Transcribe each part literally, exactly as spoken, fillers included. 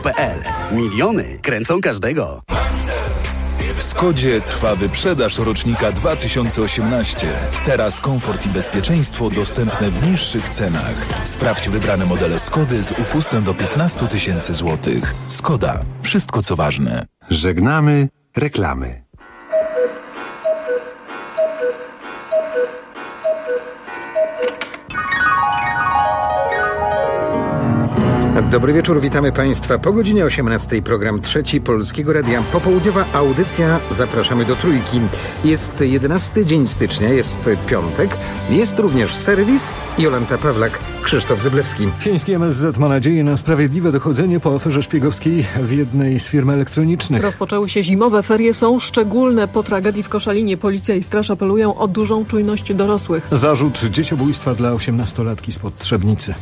kropka p l. Miliony kręcą każdego. W Skodzie trwa wyprzedaż rocznika dwa tysiące osiemnaście. Teraz komfort i bezpieczeństwo dostępne w niższych cenach. Sprawdź wybrane modele Skody z upustem do piętnaście tysięcy złotych. Skoda. Wszystko co ważne. Żegnamy reklamy. Dobry wieczór, witamy Państwa. Po godzinie osiemnastej program Trzeci Polskiego Radia. Popołudniowa audycja. Zapraszamy do Trójki. Jest jedenasty dzień stycznia, jest piątek. Jest również serwis. Jolanta Pawlak, Krzysztof Zyblewski. Chiński M S Z ma nadzieję na sprawiedliwe dochodzenie po aferze szpiegowskiej w jednej z firm elektronicznych. Rozpoczęły się zimowe ferie, są szczególne. Po tragedii w Koszalinie policja i straż apelują o dużą czujność dorosłych. Zarzut dzieciobójstwa dla osiemnastolatki spod Trzebnicy.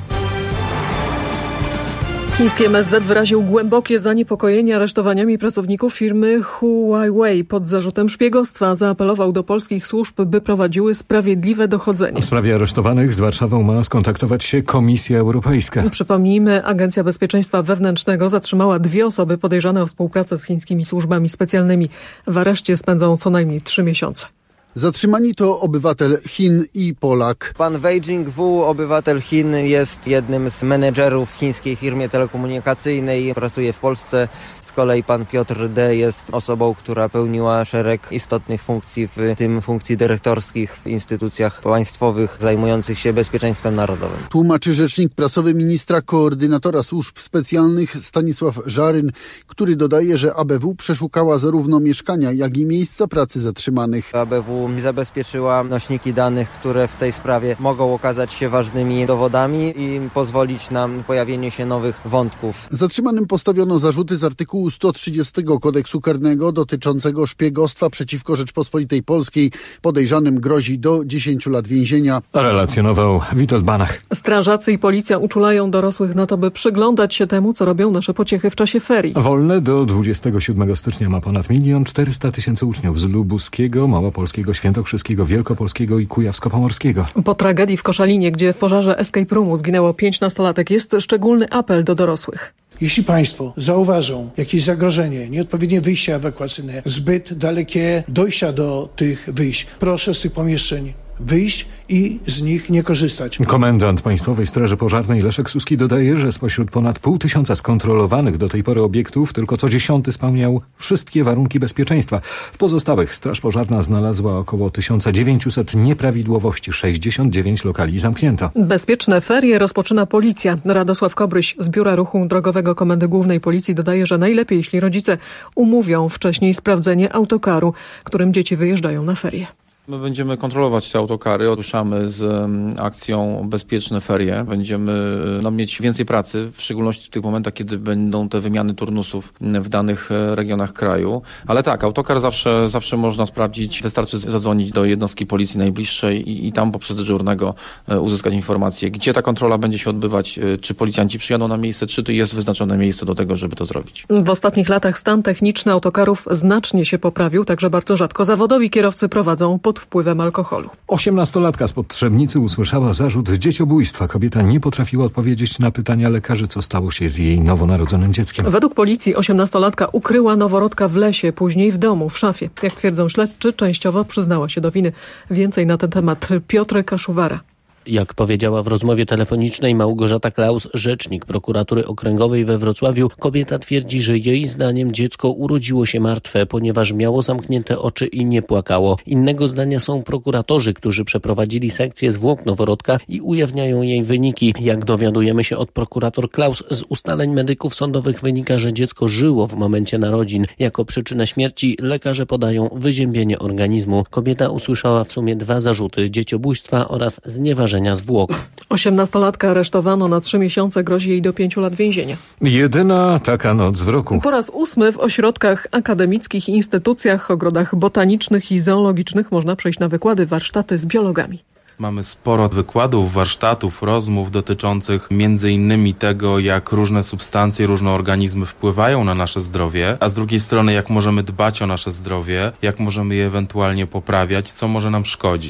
Chiński M S Z wyraził głębokie zaniepokojenie aresztowaniami pracowników firmy Huawei pod zarzutem szpiegostwa. Zaapelował do polskich służb, by prowadziły sprawiedliwe dochodzenie. W sprawie aresztowanych z Warszawą ma skontaktować się Komisja Europejska. Przypomnijmy, Agencja Bezpieczeństwa Wewnętrznego zatrzymała dwie osoby podejrzane o współpracę z chińskimi służbami specjalnymi. W areszcie spędzą co najmniej trzy miesiące. Zatrzymani to obywatel Chin i Polak. Pan Wei Jingwu, obywatel Chin, jest jednym z menedżerów w chińskiej firmie telekomunikacyjnej. Pracuje w Polsce. Z kolei pan Piotr D. jest osobą, która pełniła szereg istotnych funkcji, w tym funkcji dyrektorskich w instytucjach państwowych zajmujących się bezpieczeństwem narodowym. Tłumaczy rzecznik prasowy ministra koordynatora służb specjalnych Stanisław Żaryn, który dodaje, że A B W przeszukała zarówno mieszkania, jak i miejsca pracy zatrzymanych. A B W zabezpieczyła nośniki danych, które w tej sprawie mogą okazać się ważnymi dowodami i pozwolić na pojawienie się nowych wątków. Zatrzymanym postawiono zarzuty z artykułu sto trzydziestego Kodeksu Karnego dotyczącego szpiegostwa przeciwko Rzeczpospolitej Polskiej. Podejrzanym grozi do dziesięciu lat więzienia. Relacjonował Witold Banach. Strażacy i policja uczulają dorosłych na to, by przyglądać się temu, co robią nasze pociechy w czasie ferii. Wolne do dwudziestego siódmego stycznia ma ponad milion czterysta tysięcy uczniów z Lubuskiego, Małopolskiego, Świętokrzyskiego, Wielkopolskiego i Kujawsko-Pomorskiego. Po tragedii w Koszalinie, gdzie w pożarze escape roomu zginęło pięć nastolatek, jest szczególny apel do dorosłych. Jeśli Państwo zauważą jakieś zagrożenie, nieodpowiednie wyjścia ewakuacyjne, zbyt dalekie dojścia do tych wyjść, proszę z tych pomieszczeń wyjść i z nich nie korzystać. Komendant Państwowej Straży Pożarnej Leszek Suski dodaje, że spośród ponad pół tysiąca skontrolowanych do tej pory obiektów tylko co dziesiąty spełniał wszystkie warunki bezpieczeństwa. W pozostałych Straż Pożarna znalazła około tysiąc dziewięćset nieprawidłowości, sześćdziesiąt dziewięć lokali zamknięto. Bezpieczne ferie rozpoczyna policja. Radosław Kobryś z Biura Ruchu Drogowego Komendy Głównej Policji dodaje, że najlepiej, jeśli rodzice umówią wcześniej sprawdzenie autokaru, którym dzieci wyjeżdżają na ferie. My będziemy kontrolować te autokary, ruszamy z um, akcją Bezpieczne Ferie. Będziemy no, mieć więcej pracy, w szczególności w tych momentach, kiedy będą te wymiany turnusów w danych regionach kraju. Ale tak, autokar zawsze, zawsze można sprawdzić. Wystarczy zadzwonić do jednostki policji najbliższej i, i tam poprzez dyżurnego uzyskać informację, gdzie ta kontrola będzie się odbywać, czy policjanci przyjadą na miejsce, czy to jest wyznaczone miejsce do tego, żeby to zrobić. W ostatnich latach stan techniczny autokarów znacznie się poprawił, także bardzo rzadko zawodowi kierowcy prowadzą pod wpływem alkoholu. Osiemnastolatka spod Trzebnicy usłyszała zarzut dzieciobójstwa. Kobieta nie potrafiła odpowiedzieć na pytania lekarzy, co stało się z jej nowonarodzonym dzieckiem. Według policji osiemnastolatka ukryła noworodka w lesie, później w domu, w szafie. Jak twierdzą śledczy, częściowo przyznała się do winy. Więcej na ten temat Piotr Kaszuwara. Jak powiedziała w rozmowie telefonicznej Małgorzata Klaus, rzecznik prokuratury okręgowej we Wrocławiu, kobieta twierdzi, że jej zdaniem dziecko urodziło się martwe, ponieważ miało zamknięte oczy i nie płakało. Innego zdania są prokuratorzy, którzy przeprowadzili sekcję zwłok noworodka i ujawniają jej wyniki. Jak dowiadujemy się od prokurator Klaus, z ustaleń medyków sądowych wynika, że dziecko żyło w momencie narodzin. Jako przyczynę śmierci lekarze podają wyziębienie organizmu. Kobieta usłyszała w sumie dwa zarzuty: dzieciobójstwa oraz znieważenia zwłok. Osiemnastolatka aresztowano na trzy miesiące, grozi jej do pięciu lat więzienia. Jedyna taka noc w roku. Po raz ósmy w ośrodkach akademickich i instytucjach, ogrodach botanicznych i zoologicznych można przejść na wykłady, warsztaty z biologami. Mamy sporo wykładów, warsztatów, rozmów dotyczących między innymi tego, jak różne substancje, różne organizmy wpływają na nasze zdrowie, a z drugiej strony jak możemy dbać o nasze zdrowie, jak możemy je ewentualnie poprawiać, co może nam szkodzić.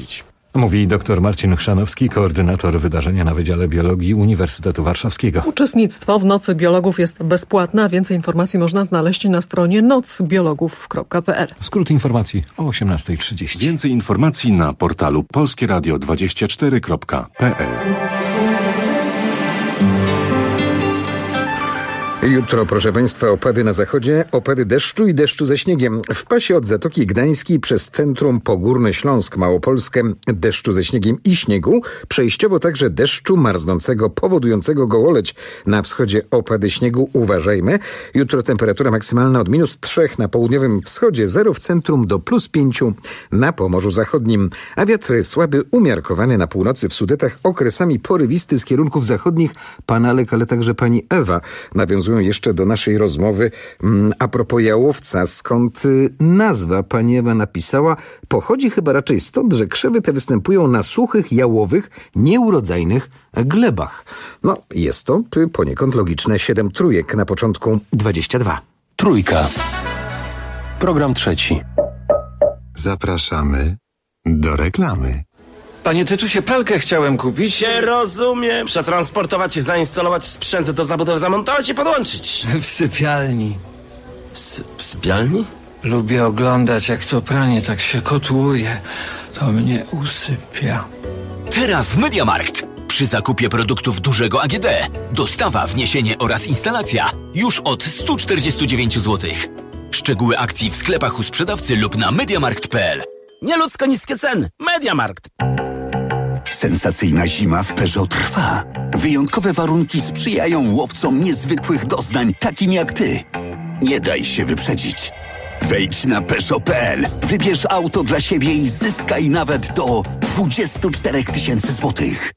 Mówi dr Marcin Chrzanowski, koordynator wydarzenia na Wydziale Biologii Uniwersytetu Warszawskiego. Uczestnictwo w Nocy Biologów jest bezpłatne, a więcej informacji można znaleźć na stronie noc biologów kropka p l. Skrót informacji o osiemnasta trzydzieści. Więcej informacji na portalu polskie radio dwadzieścia cztery kropka p l. Jutro, proszę Państwa, opady na zachodzie, opady deszczu i deszczu ze śniegiem. W pasie od Zatoki Gdańskiej przez centrum po Górny Śląsk, Małopolskę, deszczu ze śniegiem i śniegu, przejściowo także deszczu marznącego, powodującego gołoleć. Na wschodzie opady śniegu, uważajmy. Jutro temperatura maksymalna od minus trzech na południowym wschodzie, zero w centrum do plus pięciu na Pomorzu Zachodnim. A wiatr słaby, umiarkowany na północy w Sudetach, okresami porywisty z kierunków zachodnich. Pan Alek, ale także pani Ewa nawiązują jeszcze do naszej rozmowy mm, a propos jałowca, skąd y, nazwa, pani Ewa napisała, pochodzi chyba raczej stąd, że krzewy te występują na suchych, jałowych, nieurodzajnych glebach. No, jest to y, poniekąd logiczne. Siedem trójek na początku dwadzieścia dwa. Trójka. Program trzeci. Zapraszamy do reklamy. Panie Tytusie, pralkę chciałem kupić. Nie rozumiem. Przetransportować, zainstalować sprzęt do zabudowy, zamontować i podłączyć. W sypialni. W, sy- w sypialni? Lubię oglądać, jak to pranie tak się kotłuje. To mnie usypia. Teraz w MediaMarkt. Przy zakupie produktów dużego A G D. Dostawa, wniesienie oraz instalacja już od sto czterdzieści dziewięć złotych. Szczegóły akcji w sklepach u sprzedawcy lub na mediamarkt kropka p l. Nieludzko niskie ceny. MediaMarkt. Sensacyjna zima w Peugeot trwa. Wyjątkowe warunki sprzyjają łowcom niezwykłych doznań, takim jak ty. Nie daj się wyprzedzić. Wejdź na Peugeot kropka p l, wybierz auto dla siebie i zyskaj nawet do dwadzieścia cztery tysiące złotych.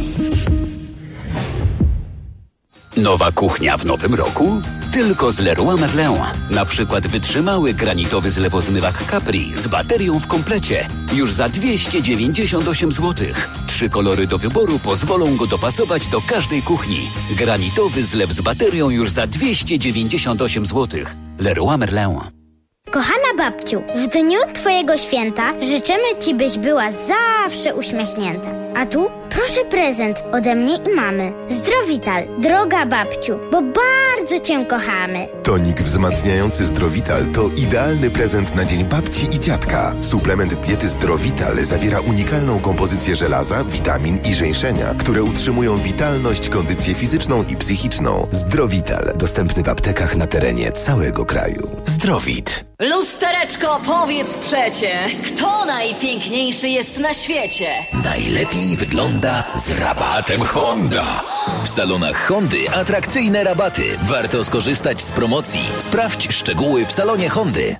Nowa kuchnia w nowym roku? Tylko z Leroy Merlin. Na przykład wytrzymały granitowy zlewozmywak Capri z baterią w komplecie. Już za dwieście dziewięćdziesiąt osiem złotych. Trzy kolory do wyboru pozwolą go dopasować do każdej kuchni. Granitowy zlew z baterią już za dwieście dziewięćdziesiąt osiem złotych. Leroy Merlin. Kochana babciu, w dniu twojego święta życzymy ci, byś była zawsze uśmiechnięta. A tu proszę prezent ode mnie i mamy. Zdrowital, droga babciu, bo bardzo cię kochamy. Tonik wzmacniający Zdrowital to idealny prezent na dzień babci i dziadka. Suplement diety Zdrowital zawiera unikalną kompozycję żelaza, witamin i żeńszenia, które utrzymują witalność, kondycję fizyczną i psychiczną. Zdrowital, dostępny w aptekach na terenie całego kraju. Zdrowit. Lustereczko, powiedz przecie, kto najpiękniejszy jest na świecie? Najlepiej wygląda z rabatem Honda. W salonach Hondy atrakcyjne rabaty. Warto skorzystać z promocji. Sprawdź szczegóły w salonie Hondy.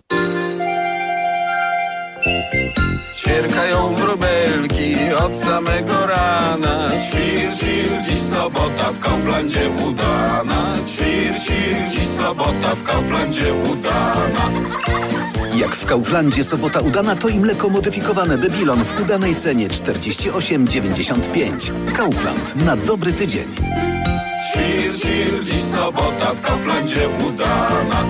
Ćwierkają wróbelki od samego rana. Świr, świr, dziś sobota w Kauflandzie udana. Świr, świr, dziś sobota w Kauflandzie udana. Jak w Kauflandzie sobota udana, to i mleko modyfikowane Babylon w udanej cenie czterdzieści osiem dziewięćdziesiąt pięć. Kaufland na dobry tydzień. Świr, świr, dziś sobota w Kauflandzie udana.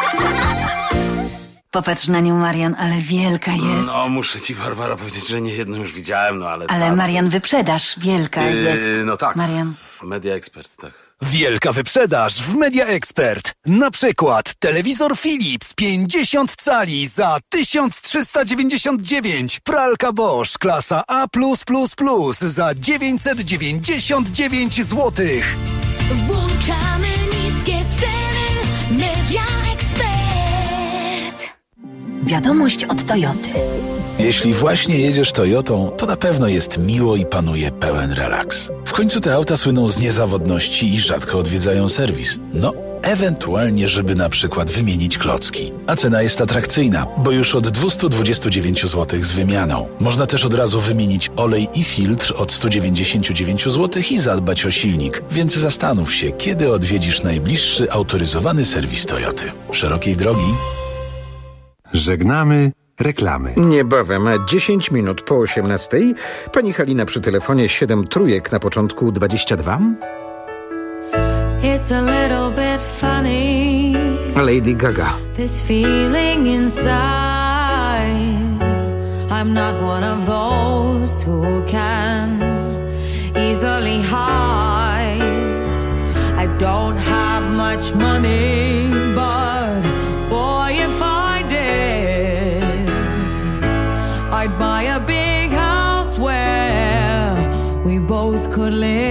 Popatrz na nią, Marian, ale wielka jest. No, muszę ci, Barbara, powiedzieć, że nie jedną już widziałem, no ale... Ale Marian, jest... wyprzedaż, wielka yy, jest. No tak, Marian. Media Expert, tak. Wielka wyprzedaż w Media Expert. Na przykład telewizor Philips pięćdziesiąt cali za tysiąc trzysta dziewięćdziesiąt dziewięć. Pralka Bosch klasa A plus plus plus za dziewięćset dziewięćdziesiąt dziewięć złotych. Włączamy niskie ceny. Media Expert. Wiadomość od Toyoty. Jeśli właśnie jedziesz Toyotą, to na pewno jest miło i panuje pełen relaks. W końcu te auta słyną z niezawodności i rzadko odwiedzają serwis. No, ewentualnie, żeby na przykład wymienić klocki. A cena jest atrakcyjna, bo już od dwieście dwadzieścia dziewięć złotych z wymianą. Można też od razu wymienić olej i filtr od sto dziewięćdziesiąt dziewięć złotych i zadbać o silnik. Więc zastanów się, kiedy odwiedzisz najbliższy autoryzowany serwis Toyoty. Szerokiej drogi. Żegnamy reklamy. Niebawem, dziesięć minut po osiemnastej. Pani Halina przy telefonie, siedem trójek na początku dwadzieścia dwa. It's a little bit funny. Lady Gaga. This feeling inside. I'm not one of those those who can easily hide. I don't have much money, but boy, if I did, I'd buy a big house where we both could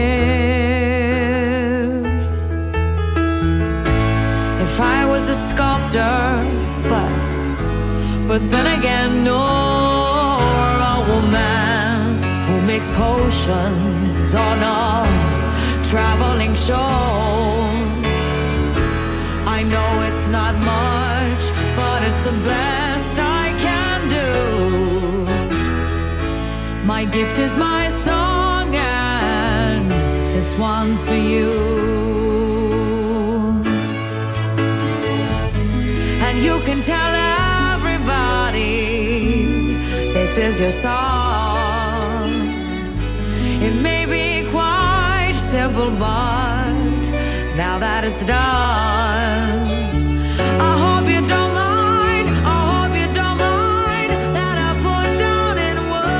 live. If I was a sculptor, but but then again, no, a woman who makes potions on a traveling show. I know it's not much, but it's the best I can do. My gift is my song, and this one's for you. And you can tell everybody this is your song. It may be quite simple, but now that it's done, I hope you don't mind, I hope you don't mind that I put down in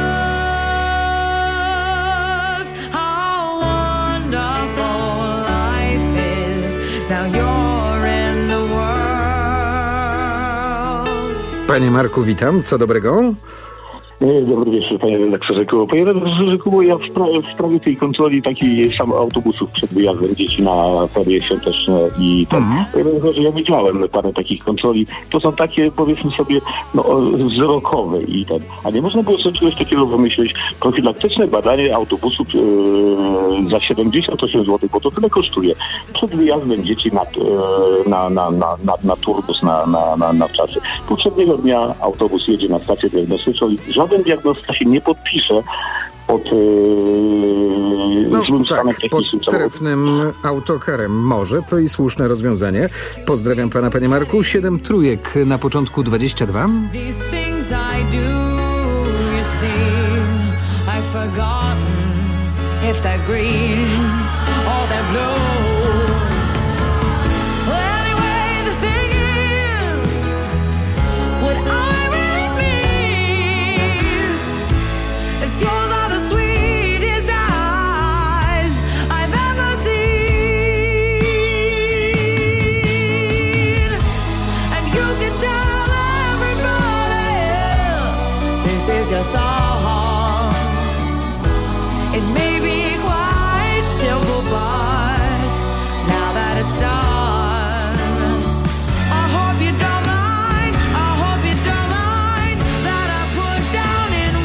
words how wonderful life is. Now you're in the world. Panie Marku, witam. Co dobrego? Dobry wieczór, panie redaktorze Kubo. Panie redaktorze Kubo, ja w, spra- w sprawie tej kontroli takich sam autobusów przed wyjazdem dzieci na ferie świąteczne i ten. Mm. Panie redaktorze, ja widziałem parę takich kontroli. To są takie, powiedzmy sobie, no, wzrokowe i ten. A nie można było sobie czegoś takiego wymyślić? Profilaktyczne badanie autobusów yy, za siedemdziesiąt osiem złotych, bo to tyle kosztuje. Przed wyjazdem dzieci na, yy, na, na, na, na, na turbus, na, na, na, na czasy. Poprzedniego dnia autobus jedzie na stację diagnostyczną i żaden diagnosta się nie podpisze pod yy, no, złym tak, stanem pod technicznym. trefnym autokarem. Może to i słuszne rozwiązanie. Pozdrawiam pana, panie Marku. Siedem trójek na początku dwadzieścia dwa. These things I do, you see, I've forgotten if they're green or they're blue. Your song. It may be quite simple, but now that it's done, I hope you don't mind, I hope you don't mind that I put down in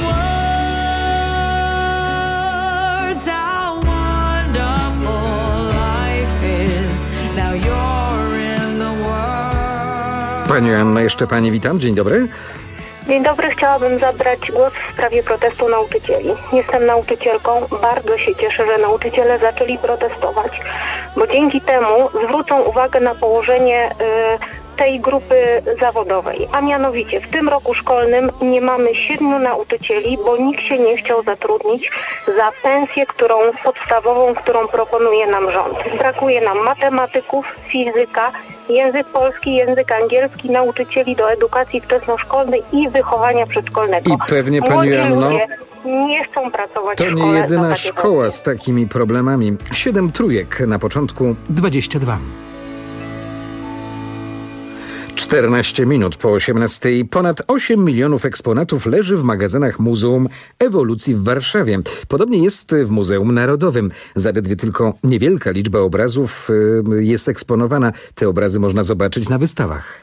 words how wonderful life is. Now you're in the world. Pani Anna, jeszcze pani witam. Dzień dobry. Dzień dobry, chciałabym zabrać głos w sprawie protestu nauczycieli. Jestem nauczycielką, bardzo się cieszę, że nauczyciele zaczęli protestować, bo dzięki temu zwrócą uwagę na położenie y, tej grupy zawodowej. A mianowicie w tym roku szkolnym nie mamy siedmiu nauczycieli, bo nikt się nie chciał zatrudnić za pensję, którą podstawową, którą proponuje nam rząd. Brakuje nam matematyków, fizyka, język polski, język angielski, nauczycieli do edukacji wczesnoszkolnej i wychowania przedszkolnego. I pewnie, pani Anno, nie chcą pracować to w szkole. nie jedyna szkoła z takimi problemami. Siedem trójek na początku dwadzieścia dwa. czternaście minut po osiemnastej. Ponad osiem milionów eksponatów leży w magazynach Muzeum Ewolucji w Warszawie. Podobnie jest w Muzeum Narodowym. Zaledwie tylko niewielka liczba obrazów jest eksponowana. Te obrazy można zobaczyć na wystawach.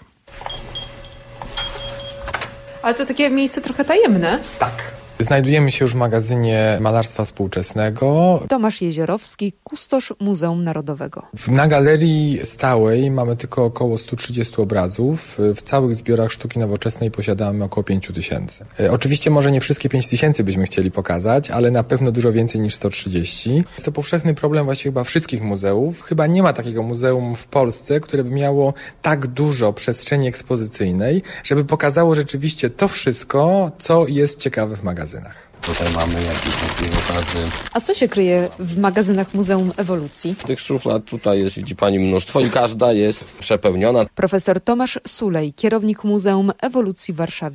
Ale to takie miejsce trochę tajemne. Tak. Znajdujemy się już w magazynie malarstwa współczesnego. Tomasz Jeziorowski, kustosz Muzeum Narodowego. Na galerii stałej mamy tylko około stu trzydziestu obrazów. W całych zbiorach sztuki nowoczesnej posiadamy około pięciu tysięcy. Oczywiście może nie wszystkie pięć tysięcy byśmy chcieli pokazać, ale na pewno dużo więcej niż sto trzydzieści. Jest to powszechny problem właściwie chyba wszystkich muzeów. Chyba nie ma takiego muzeum w Polsce, które by miało tak dużo przestrzeni ekspozycyjnej, żeby pokazało rzeczywiście to wszystko, co jest ciekawe w magazynach. Tutaj mamy jakieś takie obrazy. A co się kryje w magazynach Muzeum Ewolucji? Tych szuflad tutaj jest, widzi pani, mnóstwo i każda jest przepełniona. Profesor Tomasz Sulej, kierownik Muzeum Ewolucji w Warszawie.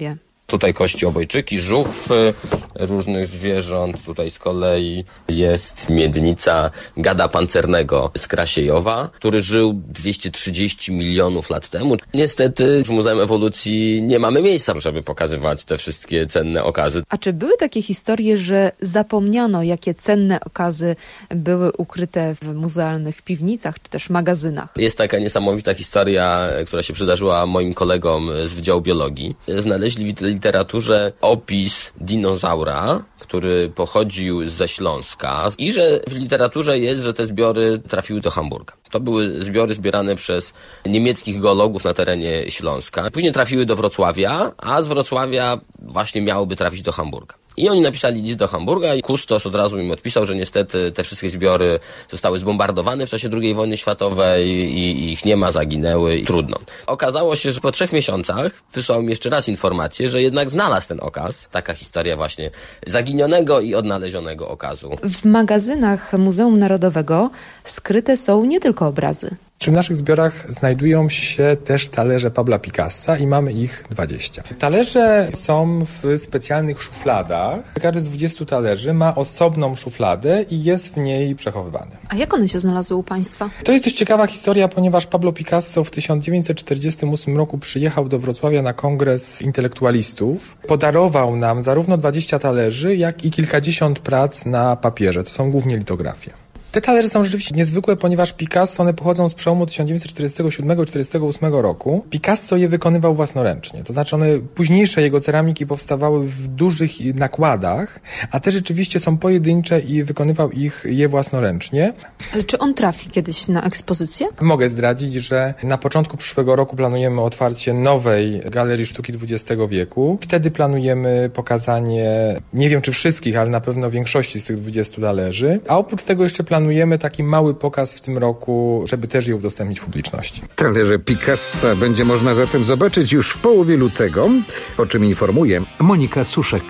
Tutaj kości obojczyki, żuchwy różnych zwierząt. Tutaj z kolei jest miednica gada pancernego z Krasiejowa, który żył dwieście trzydzieści milionów lat temu. Niestety w Muzeum Ewolucji nie mamy miejsca, żeby pokazywać te wszystkie cenne okazy. A czy były takie historie, że zapomniano, jakie cenne okazy były ukryte w muzealnych piwnicach czy też magazynach? Jest taka niesamowita historia, która się przydarzyła moim kolegom z Wydziału Biologii. Znaleźli w literaturze opis dinozaura, który pochodził ze Śląska i że w literaturze jest, że te zbiory trafiły do Hamburga. To były zbiory zbierane przez niemieckich geologów na terenie Śląska. Później trafiły do Wrocławia, a z Wrocławia właśnie miałyby trafić do Hamburga. I oni napisali list do Hamburga i kustosz od razu im odpisał, że niestety te wszystkie zbiory zostały zbombardowane w czasie drugiej wojny światowej i ich nie ma, zaginęły i trudno. Okazało się, że po trzech miesiącach wysłał mi jeszcze raz informację, że jednak znalazł ten okaz. Taka historia właśnie zaginionego i odnalezionego okazu. W magazynach Muzeum Narodowego skryte są nie tylko obrazy. W naszych zbiorach znajdują się też talerze Pabla Picassa i mamy ich dwadzieścia. Talerze są w specjalnych szufladach. Każdy z dwudziestu talerzy ma osobną szufladę i jest w niej przechowywany. A jak one się znalazły u Państwa? To jest dość ciekawa historia, ponieważ Pablo Picasso w tysiąc dziewięćset czterdziestym ósmym roku przyjechał do Wrocławia na kongres intelektualistów. Podarował nam zarówno dwadzieścia talerzy, jak i kilkadziesiąt prac na papierze. To są głównie litografie. Te talerze są rzeczywiście niezwykłe, ponieważ Picasso, one pochodzą z przełomu tysiąc dziewięćset czterdziestego siódmego do czterdziestego ósmego roku. Picasso je wykonywał własnoręcznie, to znaczy one, późniejsze jego ceramiki powstawały w dużych nakładach, a te rzeczywiście są pojedyncze i wykonywał ich je własnoręcznie. Ale czy on trafi kiedyś na ekspozycję? Mogę zdradzić, że na początku przyszłego roku planujemy otwarcie nowej Galerii Sztuki dwudziestego wieku. Wtedy planujemy pokazanie, nie wiem czy wszystkich, ale na pewno większości z tych dwudziestu talerzy, a oprócz tego jeszcze planujemy Planujemy taki mały pokaz w tym roku, żeby też je udostępnić publiczności. Talerze Picassa będzie można zatem zobaczyć już w połowie lutego, o czym informuje Monika Suszek.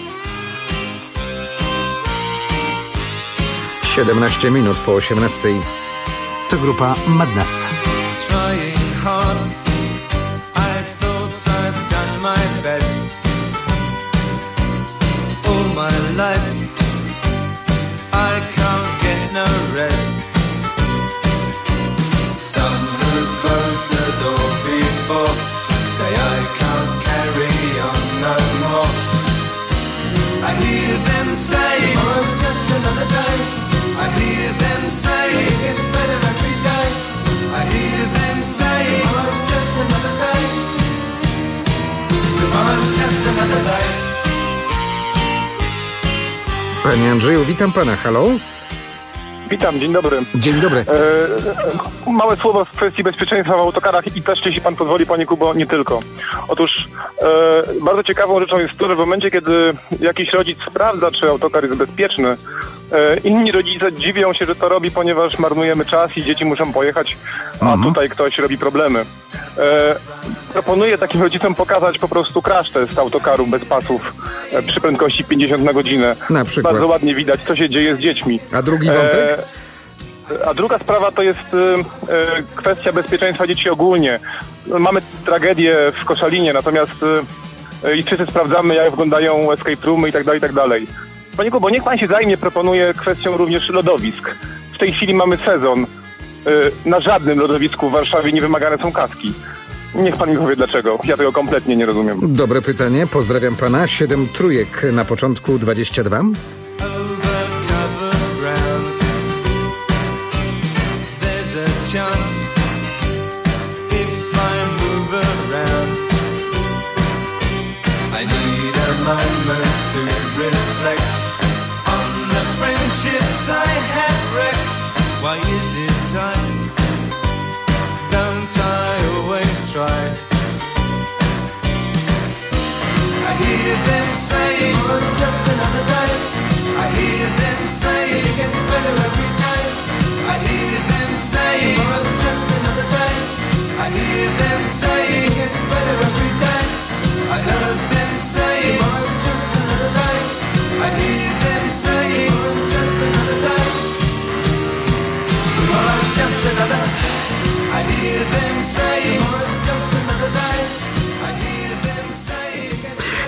siedemnaście minut po osiemnastej. To grupa Madness. I can't get no rest. Some who've closed the door before say I can't carry on no more. I hear them say tomorrow's just another day. I hear them say it gets better every day. I hear them say tomorrow's just another day. Tomorrow's just another day. Panie Andrzeju, witam pana, halo? Witam, dzień dobry. Dzień dobry. E, małe słowo w kwestii bezpieczeństwa w autokarach i też, jeśli pan pozwoli, panie Kubo, nie tylko. Otóż e, bardzo ciekawą rzeczą jest to, że w momencie, kiedy jakiś rodzic sprawdza, czy autokar jest bezpieczny, e, inni rodzice dziwią się, że to robi, ponieważ marnujemy czas i dzieci muszą pojechać, a mhm. tutaj ktoś robi problemy. E, proponuję takim rodzicom pokazać po prostu crash test autokaru bez pasów e, przy prędkości pięćdziesiąt na godzinę. Na przykład. Bardzo ładnie widać, co się dzieje z dziećmi. A drugi wątek? E, a druga sprawa to jest e, kwestia bezpieczeństwa dzieci ogólnie. Mamy tragedię w Koszalinie, natomiast e, i wszyscy sprawdzamy, jak wyglądają escape roomy i tak dalej, i tak dalej. Panie Kubo, niech pan się zajmie, proponuję kwestią również lodowisk. W tej chwili mamy sezon. E, na żadnym lodowisku w Warszawie nie wymagane są kaski. Niech pan mi powie dlaczego. Ja tego kompletnie nie rozumiem. Dobre pytanie. Pozdrawiam pana. Siedem trójek na początku dwadzieścia dwa.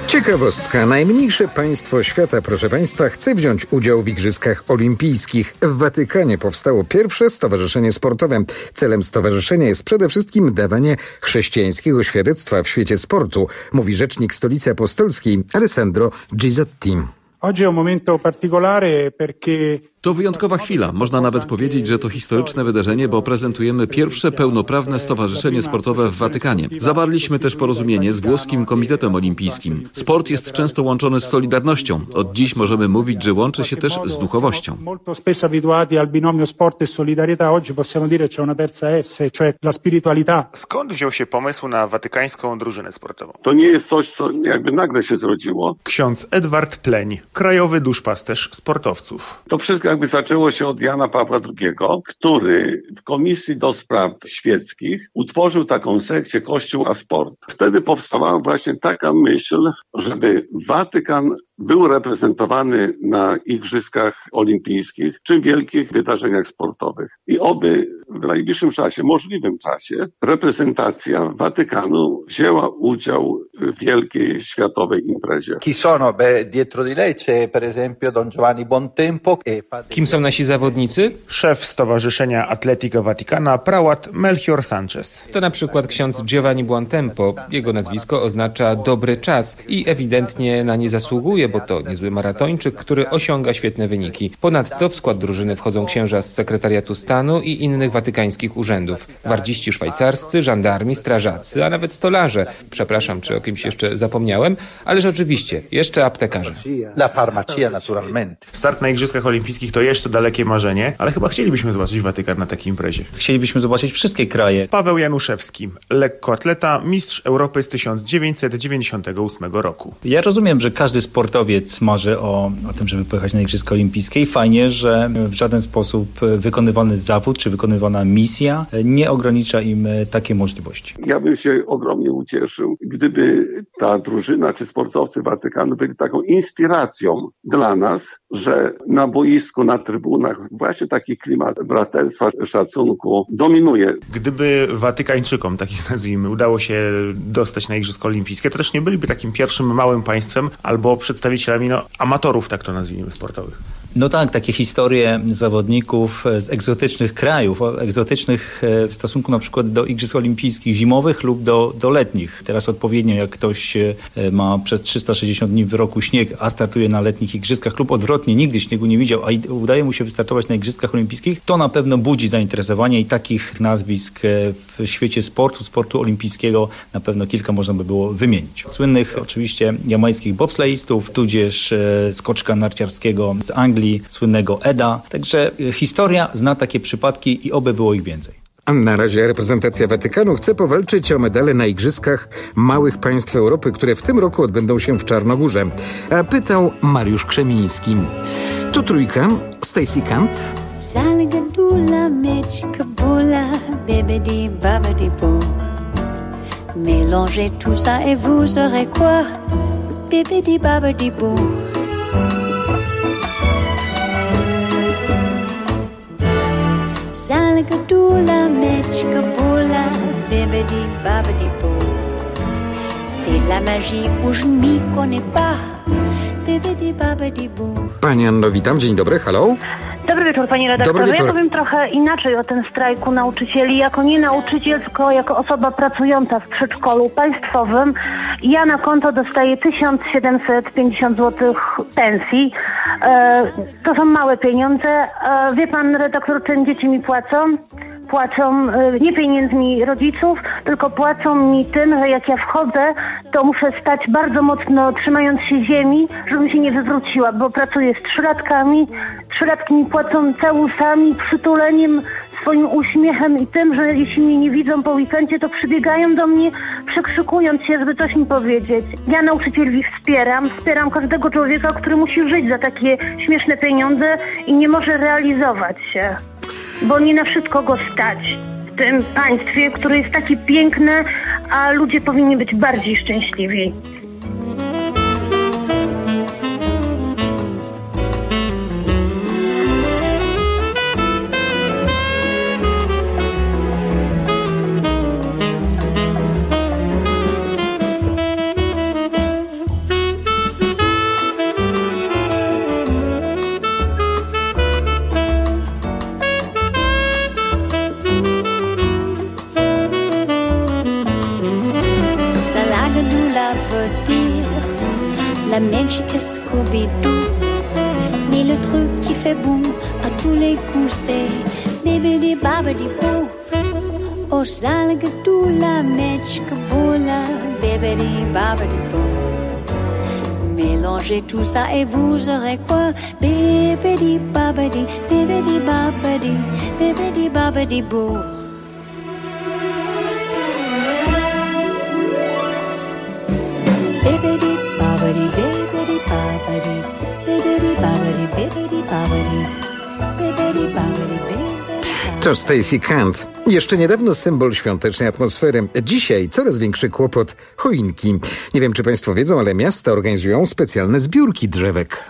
Ciekawostka. Najmniejsze państwo świata, proszę państwa, chce wziąć udział w Igrzyskach Olimpijskich. W Watykanie powstało pierwsze stowarzyszenie sportowe. Celem stowarzyszenia jest przede wszystkim dawanie chrześcijańskiego świadectwa w świecie sportu, mówi rzecznik Stolicy Apostolskiej Alessandro Gisotti. Oggi è un momento particolare perché To wyjątkowa chwila. Można nawet powiedzieć, że to historyczne wydarzenie, bo prezentujemy pierwsze pełnoprawne stowarzyszenie sportowe w Watykanie. Zawarliśmy też porozumienie z włoskim Komitetem Olimpijskim. Sport jest często łączony z solidarnością. Od dziś możemy mówić, że łączy się też z duchowością. molto spesso abituati al binomio sport e solidarietà, oggi possiamo dire c'è una terza S, cioè la spiritualità. Skąd wziął się pomysł na watykańską drużynę sportową? To nie jest coś, co jakby nagle się zrodziło. Ksiądz Edward Pleń, krajowy duszpasterz sportowców. To wszystko jakby zaczęło się od Jana Pawła drugiego, który w Komisji do Spraw Świeckich utworzył taką sekcję Kościół a Sport. Wtedy powstała właśnie taka myśl, żeby Watykan był reprezentowany na Igrzyskach Olimpijskich czy wielkich wydarzeniach sportowych. I oby w najbliższym czasie, możliwym czasie, reprezentacja Watykanu wzięła udział w wielkiej światowej imprezie. Chi sono? Beh, dietro di lei c'è per esempio Don Giovanni Bontempo. Kim są nasi zawodnicy? Szef Stowarzyszenia Atletico Vaticana, prałat Melchior Sanchez. To na przykład ksiądz Giovanni Bontempo. Jego nazwisko oznacza dobry czas i ewidentnie na nie zasługuje, bo to niezły maratończyk, który osiąga świetne wyniki. Ponadto w skład drużyny wchodzą księża z sekretariatu stanu i innych watykańskich urzędów. Gwardziści szwajcarscy, żandarmi, strażacy, a nawet stolarze. Przepraszam, czy o kimś jeszcze zapomniałem, ale rzeczywiście, jeszcze aptekarze. La farmacia naturalmente. Start na Igrzyskach Olimpijskich to jeszcze dalekie marzenie, ale chyba chcielibyśmy zobaczyć Watykan na takiej imprezie. Chcielibyśmy zobaczyć wszystkie kraje. Paweł Januszewski, lekkoatleta, mistrz Europy z tysiąc dziewięćset dziewięćdziesiątego ósmego roku. Ja rozumiem, że każdy sportowiec marzy o, o tym, żeby pojechać na Igrzyska Olimpijskie i fajnie, że w żaden sposób wykonywany zawód czy wykonywana misja nie ogranicza im takiej możliwości. Ja bym się ogromnie ucieszył, gdyby ta drużyna czy sportowcy Watykanu byli taką inspiracją dla nas, że na boisku, na trybunach właśnie taki klimat braterstwa, szacunku dominuje. Gdyby Watykańczykom, takich nazwijmy, udało się dostać na Igrzyska Olimpijskie, to też nie byliby takim pierwszym małym państwem albo przedstawicielami no, amatorów, tak to nazwijmy, sportowych. No tak, takie historie zawodników z egzotycznych krajów, egzotycznych w stosunku na przykład do Igrzysk Olimpijskich zimowych lub do, do letnich. Teraz odpowiednio, jak ktoś ma przez trzysta sześćdziesiąt dni w roku śnieg, a startuje na letnich Igrzyskach lub odwrotnie, nigdy śniegu nie widział, a udaje mu się wystartować na Igrzyskach Olimpijskich, to na pewno budzi zainteresowanie i takich nazwisk w świecie sportu, sportu olimpijskiego na pewno kilka można by było wymienić. Słynnych oczywiście jamańskich bobsleistów, tudzież skoczka narciarskiego z Anglii, słynnego Eda. Także historia zna takie przypadki i oby było ich więcej. Na razie reprezentacja Watykanu chce powalczyć o medale na Igrzyskach Małych Państw Europy, które w tym roku odbędą się w Czarnogórze. A pytał Mariusz Krzemiński. Tu trójka, Stacy Kant. Salgadula, meczka, bula, bebedi, babedi, bu. Mélangez tout ça et vous aurez quoi? Bebedi, babedi, bu. Salgadula, meczka, bula, bebedi, babedi, bu. C'est la magie où je m'y connais pas. Bebedi, babedi, bu. Pani Anno, witam. Dzień dobry, halo. Dobry wieczór, panie redaktorze. Ja powiem trochę inaczej o tym strajku nauczycieli. Jako nie nauczyciel, tylko jako osoba pracująca w przedszkolu państwowym. Ja na konto dostaję tysiąc siedemset pięćdziesiąt złotych pensji. E, to są małe pieniądze. E, wie pan redaktor, czym dzieci mi płacą? Płacą e, nie pieniędzmi rodziców, tylko płacą mi tym, że jak ja wchodzę, to muszę stać bardzo mocno trzymając się ziemi, żebym się nie wywróciła, bo pracuję z trzylatkami. Trzylatki mi płacą całusami, przytuleniem, swoim uśmiechem i tym, że jeśli mnie nie widzą po weekendzie, to przybiegają do mnie, przekrzykując się, żeby coś mi powiedzieć. Ja nauczycieli wspieram, wspieram każdego człowieka, który musi żyć za takie śmieszne pieniądze i nie może realizować się, bo nie na wszystko go stać w tym państwie, które jest takie piękne, a ludzie powinni być bardziej szczęśliwi. la Magic Scooby-Doo. Mais le truc qui fait boum à tous les coups, c'est bébé babadi boo. Aux algues tout la Magic boula, bébé babadi boo. Mélangez tout ça et vous aurez quoi? Bébé babadi, bébé babadi, bébé babadi boo. Bébé babadi, bébé babadi, bébé babadi, bébé babadi, bébé babadi, bébé. To Stacey Kent. Jeszcze niedawno symbol świątecznej atmosfery. Dzisiaj coraz większy kłopot choinki. Nie wiem, czy państwo wiedzą, ale miasta organizują specjalne zbiórki drzewek.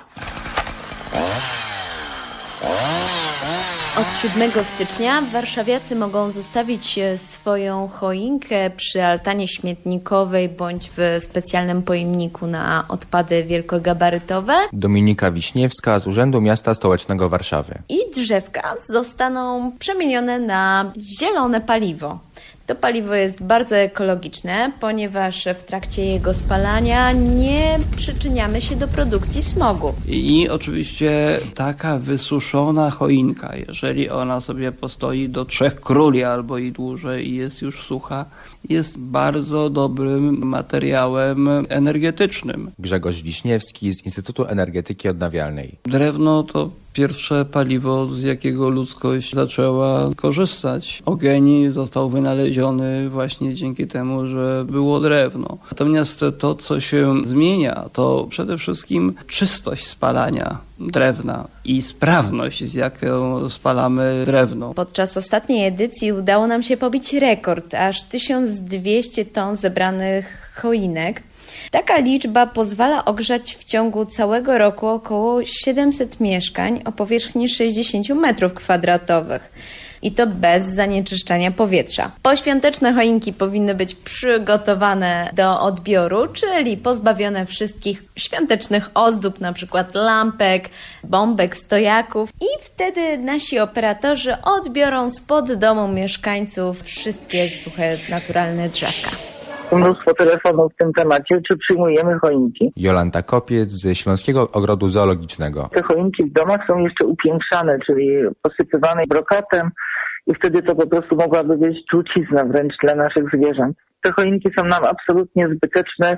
Od siódmego stycznia warszawiacy mogą zostawić swoją choinkę przy altanie śmietnikowej bądź w specjalnym pojemniku na odpady wielkogabarytowe. Dominika Wiśniewska z Urzędu Miasta Stołecznego Warszawy. I drzewka zostaną przemienione na zielone paliwo. To paliwo jest bardzo ekologiczne, ponieważ w trakcie jego spalania nie przyczyniamy się do produkcji smogu. I oczywiście taka wysuszona choinka, jeżeli ona sobie postoi do trzech króli albo i dłużej i jest już sucha, jest bardzo dobrym materiałem energetycznym. Grzegorz Wiśniewski z Instytutu Energetyki Odnawialnej. Drewno to pierwsze paliwo, z jakiego ludzkość zaczęła korzystać. Ogień został wynaleziony właśnie dzięki temu, że było drewno. Natomiast to, co się zmienia, to przede wszystkim czystość spalania drewna i sprawność, z jaką spalamy drewno. Podczas ostatniej edycji udało nam się pobić rekord, aż tysiąc dwieście ton zebranych choinek. Taka liczba pozwala ogrzać w ciągu całego roku około siedemset mieszkań o powierzchni sześćdziesiąt metrów kwadratowych. I to bez zanieczyszczania powietrza. Poświąteczne choinki powinny być przygotowane do odbioru, czyli pozbawione wszystkich świątecznych ozdób, np. lampek, bombek, stojaków. I wtedy nasi operatorzy odbiorą spod domu mieszkańców wszystkie suche, naturalne drzewka. Mnóstwo telefonów w tym temacie, czy przyjmujemy choinki. Jolanta Kopiec ze Śląskiego Ogrodu Zoologicznego. Te choinki w domach są jeszcze upiększane, czyli posypywane brokatem i wtedy to po prostu mogłaby być trucizna wręcz dla naszych zwierząt. Te choinki są nam absolutnie zbyteczne,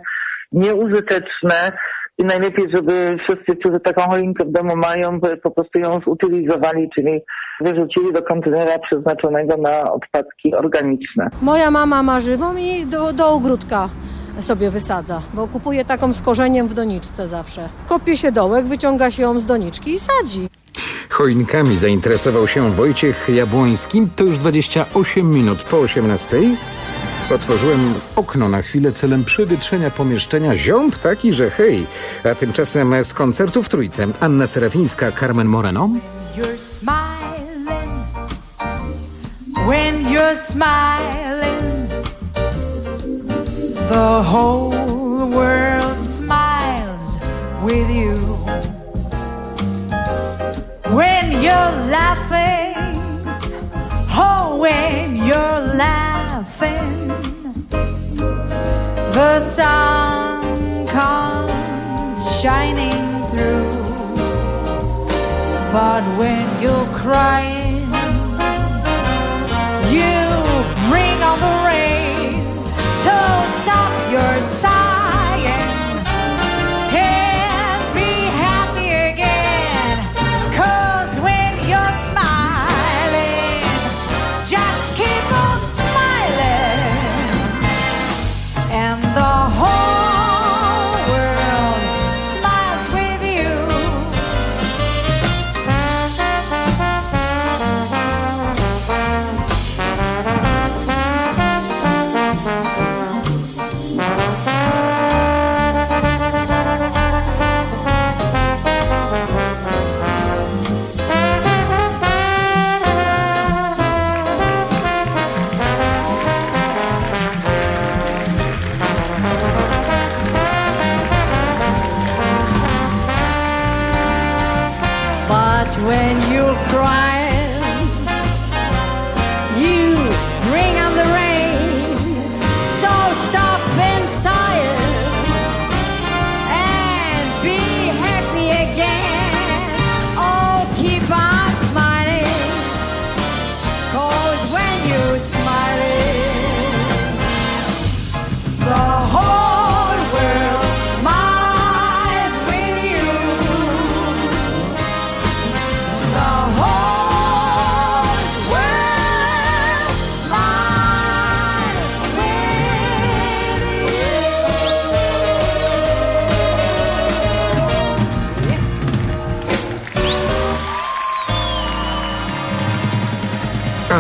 nieużyteczne i najlepiej, żeby wszyscy, którzy taką choinkę w domu mają, po prostu ją zutylizowali, czyli wyrzucili do kontenera przeznaczonego na odpadki organiczne. Moja mama ma żywą i do, do ogródka sobie wysadza, bo kupuje taką z korzeniem w doniczce zawsze. Kopie się dołek, wyciąga się ją z doniczki i sadzi. Choinkami zainteresował się Wojciech Jabłoński. To już dwadzieścia osiem minut po osiemnastej. Otworzyłem okno na chwilę celem przywietrzenia pomieszczenia. Ziąb taki, że hej. A tymczasem z koncertu w Trójce Anna Serafińska, Carmen Moreno. You're smiling when you're smiling. The whole world smiles with you. When you're laughing, oh, when you're laughing, the sun comes shining through. But when you're crying, you bring on the rain. So stop your sighing and be happy again. 'Cause when you're smiling, just keep on smiling, and the whole world smiles with you.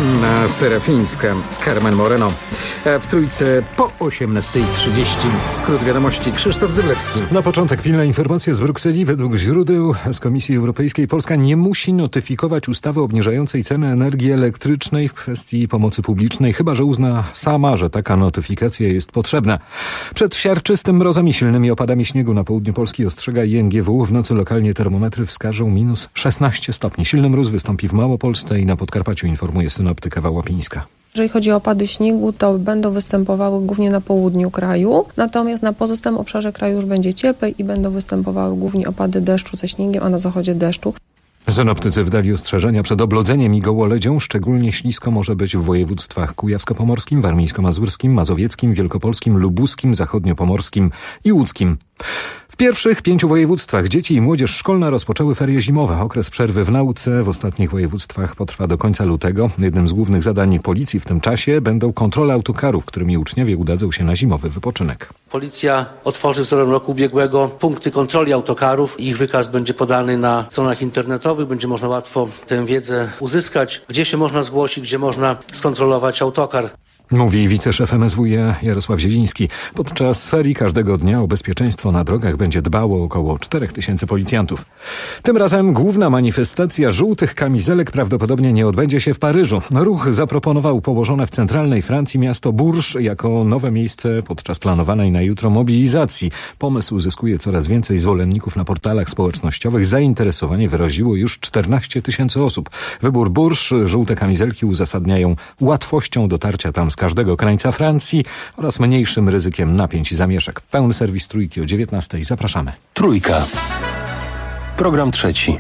Anna Serafińska, Carmen Moreno. A w Trójce po osiemnastej trzydzieści. Skrót wiadomości, Krzysztof Zyblewski. Na początek pilna informacja z Brukseli. Według źródeł z Komisji Europejskiej Polska nie musi notyfikować ustawy obniżającej cenę energii elektrycznej w kwestii pomocy publicznej, chyba że uzna sama, że taka notyfikacja jest potrzebna. Przed siarczystym mrozem i silnymi opadami śniegu na południu Polski ostrzega I N G W. W nocy lokalnie termometry wskażą minus szesnaście stopni. Silny mróz wystąpi w Małopolsce i na Podkarpaciu, informuje synoptyk Ewa Łapińska. Jeżeli chodzi o opady śniegu, to będą występowały głównie na południu kraju, natomiast na pozostałym obszarze kraju już będzie cieplej i będą występowały głównie opady deszczu ze śniegiem, a na zachodzie deszczu. Synoptycy wdali ostrzeżenia przed oblodzeniem i gołoledzią. Szczególnie ślisko może być w województwach kujawsko-pomorskim, warmińsko-mazurskim, mazowieckim, wielkopolskim, lubuskim, zachodniopomorskim i łódzkim. W pierwszych pięciu województwach dzieci i młodzież szkolna rozpoczęły ferie zimowe. Okres przerwy w nauce w ostatnich województwach potrwa do końca lutego. Jednym z głównych zadań policji w tym czasie będą kontrole autokarów, którymi uczniowie udadzą się na zimowy wypoczynek. Policja otworzy wzorem roku ubiegłego punkty kontroli autokarów. Ich wykaz będzie podany na stronach internetowych. Będzie można łatwo tę wiedzę uzyskać, gdzie się można zgłosić, gdzie można skontrolować autokar. Mówi wiceszef M S W iA Jarosław Zieliński. Podczas ferii każdego dnia o bezpieczeństwo na drogach będzie dbało około czterech tysięcy policjantów. Tym razem główna manifestacja żółtych kamizelek prawdopodobnie nie odbędzie się w Paryżu. Ruch zaproponował położone w centralnej Francji miasto Bourges jako nowe miejsce podczas planowanej na jutro mobilizacji. Pomysł zyskuje coraz więcej zwolenników na portalach społecznościowych. Zainteresowanie wyraziło już czternaście tysięcy osób. Wybór Bourges żółte kamizelki uzasadniają łatwością dotarcia tam z każdego krańca Francji oraz mniejszym ryzykiem napięć i zamieszek. Pełny serwis Trójki o dziewiętnastej. Zapraszamy. Trójka. Program trzeci.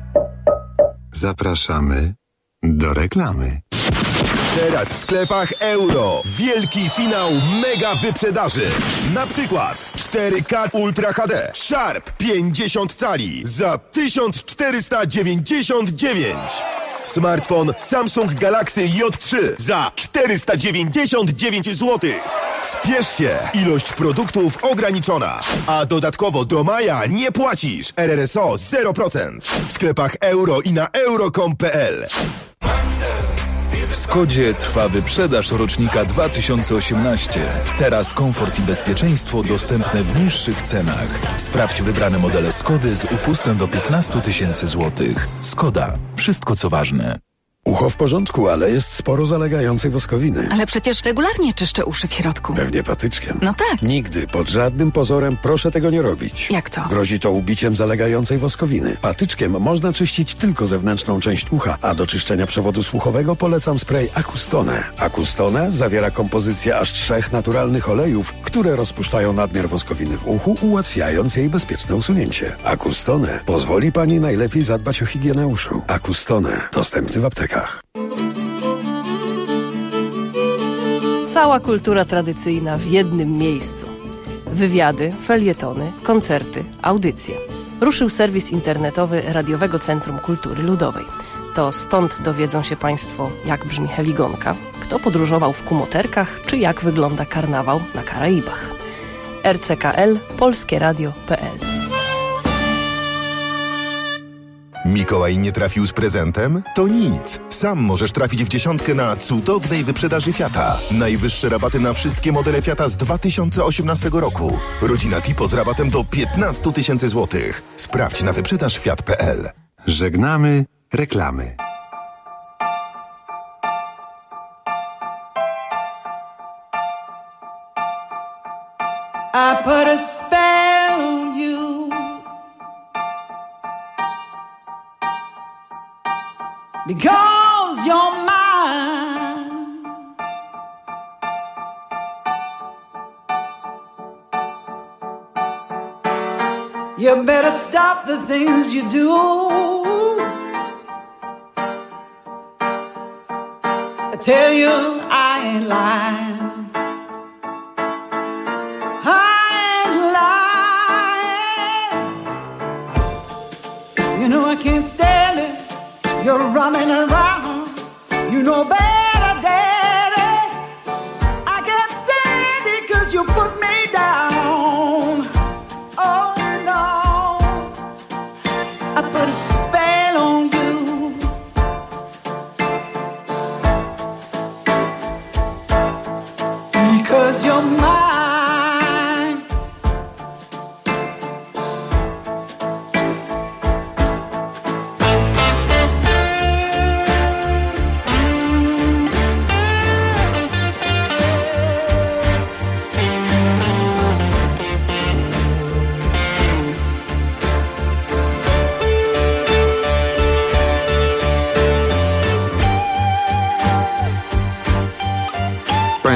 Zapraszamy do reklamy. Teraz w sklepach Euro. Wielki finał mega wyprzedaży. Na przykład cztery K Ultra H D Sharp pięćdziesiąt cali za tysiąc czterysta dziewięćdziesiąt dziewięć. Smartfon Samsung Galaxy J trzy za czterysta dziewięćdziesiąt dziewięć złotych. Spiesz się, ilość produktów ograniczona. A dodatkowo do maja nie płacisz. R R S O zero procent. W sklepach Euro i na euro kropka com kropka p l. W Skodzie trwa wyprzedaż rocznika dwa tysiące osiemnaście. Teraz komfort i bezpieczeństwo dostępne w niższych cenach. Sprawdź wybrane modele Skody z upustem do piętnaście tysięcy złotych. Skoda. Wszystko co ważne. Ucho w porządku, ale jest sporo zalegającej woskowiny. Ale przecież regularnie czyszczę uszy w środku. Pewnie patyczkiem. No tak. Nigdy, pod żadnym pozorem proszę tego nie robić. Jak to? Grozi to ubiciem zalegającej woskowiny. Patyczkiem można czyścić tylko zewnętrzną część ucha, a do czyszczenia przewodu słuchowego polecam spray Acustone. Acustone zawiera kompozycję aż trzech naturalnych olejów, które rozpuszczają nadmiar woskowiny w uchu, ułatwiając jej bezpieczne usunięcie. Acustone pozwoli Pani najlepiej zadbać o higienę uszu. Acustone. Dostępny w aptekach. Cała kultura tradycyjna w jednym miejscu. Wywiady, felietony, koncerty, audycje. Ruszył serwis internetowy Radiowego Centrum Kultury Ludowej. To stąd dowiedzą się Państwo, jak brzmi heligonka, kto podróżował w kumoterkach, czy jak wygląda karnawał na Karaibach. R C K L, polskie radio kropka p l. Mikołaj nie trafił z prezentem? To nic. Sam możesz trafić w dziesiątkę na cudownej wyprzedaży Fiata. Najwyższe rabaty na wszystkie modele Fiata z dwa tysiące osiemnastego roku. Rodzina Tipo z rabatem do piętnaście tysięcy złotych. Sprawdź na wyprzedaż fiat kropka p l. Żegnamy reklamy. I put a spell on you. Because you're mine. You better stop the things you do. I tell you I ain't lying. I ain't lying. You know I can't stand it. You're running around, you know better, daddy. I can't stand it 'cause you put me down. Oh no, I put a spell on you.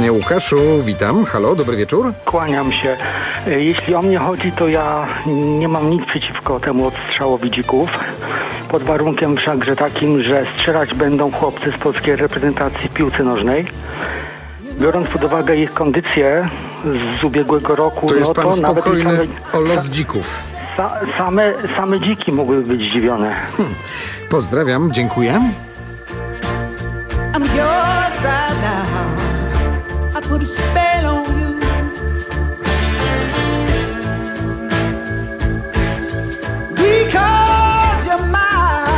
Panie Łukaszu, witam. Halo, dobry wieczór. Kłaniam się. Jeśli o mnie chodzi, to ja nie mam nic przeciwko temu odstrzałowi dzików. Pod warunkiem wszakże takim, że strzelać będą chłopcy z polskiej reprezentacji w piłce nożnej. Biorąc pod uwagę ich kondycję z ubiegłego roku, to jest no pan to nawet spokojny same, o los dzików. Sa, same, same dziki mogłyby być zdziwione. Hmm. Pozdrawiam, dziękuję. I'm yours right now. I put a spell on you. Because you're mine.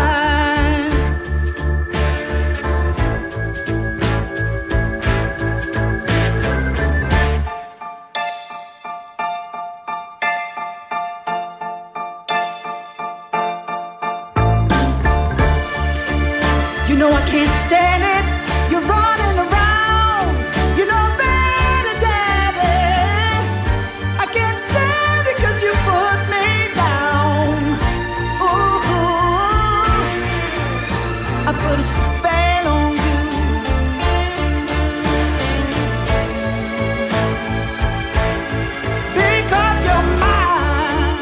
You know I can't stand it. You're running around. You know better, Daddy. I can't stand it 'cause you put me down. Ooh, I put a spell on you. Because you're mine.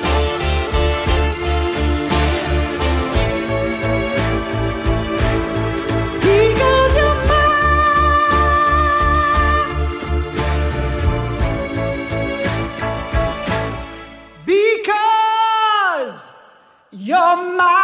Because you're Because you're mine.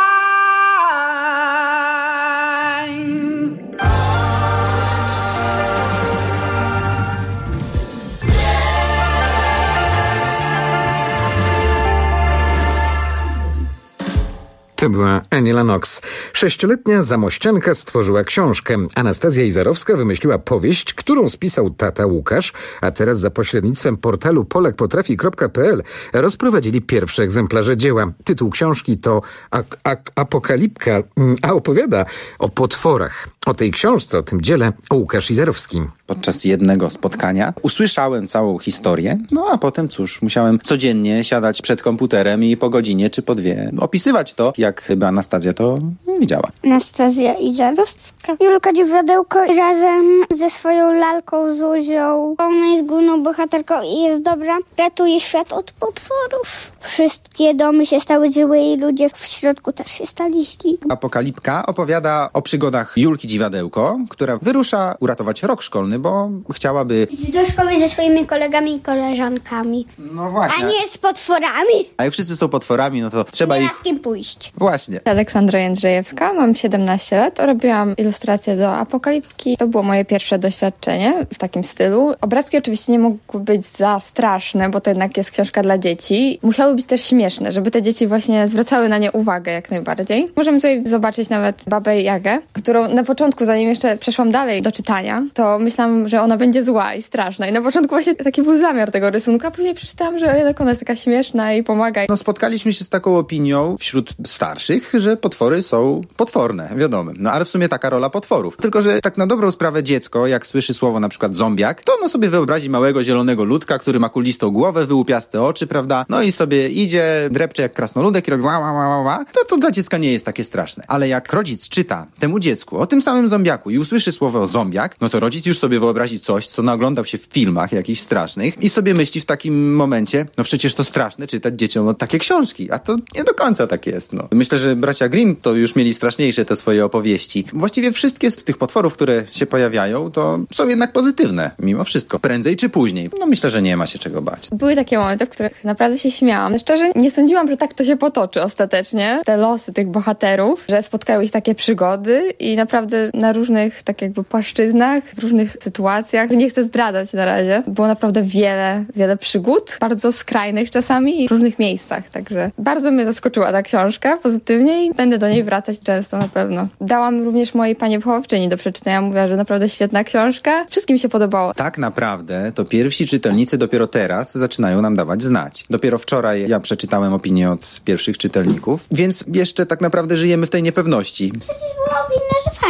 To była Aniela Knox. Sześcioletnia zamościanka stworzyła książkę. Anastazja Izarowska wymyśliła powieść, którą spisał tata Łukasz, a teraz za pośrednictwem portalu polak potrafi kropka p l rozprowadzili pierwsze egzemplarze dzieła. Tytuł książki to ak- ak- Apokalipka, a opowiada o potworach. O tej książce, o tym dziele Łukasz Izarowski. Podczas jednego spotkania usłyszałem całą historię, no a potem cóż, musiałem codziennie siadać przed komputerem i po godzinie czy po dwie opisywać to, jak chyba Anastazja to widziała. Anastazja Izarowska. Julka Dziwadełko razem ze swoją lalką Zuzią. Ona jest główną bohaterką i jest dobra. Ratuje świat od potworów. Wszystkie domy się stały złe i ludzie w środku też się stali źli. Apokalipka opowiada o przygodach Julki Dziwadełko, która wyrusza uratować rok szkolny, bo chciałaby... Do szkoły ze swoimi kolegami i koleżankami. No właśnie. A nie z potworami. A jak wszyscy są potworami, no to trzeba nie ich... ma z kim pójść. Właśnie. Aleksandra Jędrzejewska, mam siedemnaście lat, robiłam ilustrację do Apokalipki. To było moje pierwsze doświadczenie w takim stylu. Obrazki oczywiście nie mogły być za straszne, bo to jednak jest książka dla dzieci. Musiały być też śmieszne, żeby te dzieci właśnie zwracały na nie uwagę jak najbardziej. Możemy tutaj zobaczyć nawet Babę Jagę, którą na początku, zanim jeszcze przeszłam dalej do czytania, to myślałam, że ona będzie zła i straszna. I na początku właśnie taki był zamiar tego rysunku, a później przeczytałam, że jednak ona jest taka śmieszna i pomaga. No spotkaliśmy się z taką opinią wśród starszych, że potwory są potworne, wiadomo. No ale w sumie taka rola potworów. Tylko, że tak na dobrą sprawę dziecko, jak słyszy słowo na przykład zombiak, to ono sobie wyobrazi małego zielonego ludka, który ma kulistą głowę, wyłupiaste oczy, prawda? No i sobie idzie, drepcze jak krasnoludek i robi ła, ła, ła, ła. To, to dla dziecka nie jest takie straszne. Ale jak rodzic czyta temu dziecku o tym samym zombiaku i usłyszy słowo zombiak, no to rodzic już sobie wyobrazi coś, co naoglądał się w filmach jakichś strasznych i sobie myśli w takim momencie, no przecież to straszne czytać dzieciom no, takie książki, a to nie do końca tak jest, no. Myślę, że bracia Grimm to już mieli straszniejsze te swoje opowieści. Właściwie wszystkie z tych potworów, które się pojawiają, to są jednak pozytywne, mimo wszystko. Prędzej czy później. No myślę, że nie ma się czego bać. Były takie momenty, w których naprawdę się śmiałam. Szczerze, nie sądziłam, że tak to się potoczy ostatecznie. Te losy tych bohaterów, że spotkały ich takie przygody i naprawdę na różnych tak jakby płaszczyznach, w różnych sytuacjach. Nie chcę zdradzać na razie. Było naprawdę wiele, wiele przygód, bardzo skrajnych czasami i w różnych miejscach, także bardzo mnie zaskoczyła ta książka pozytywnie i będę do niej wracać często na pewno. Dałam również mojej pani wychowawczyni do przeczytania, mówiła, że naprawdę świetna książka. Wszystkim się podobało. Tak naprawdę to pierwsi czytelnicy dopiero teraz zaczynają nam dawać znać. Dopiero wczoraj ja przeczytałem opinię od pierwszych czytelników, więc jeszcze tak naprawdę żyjemy w tej niepewności. Przecież była opinia, że fajnie.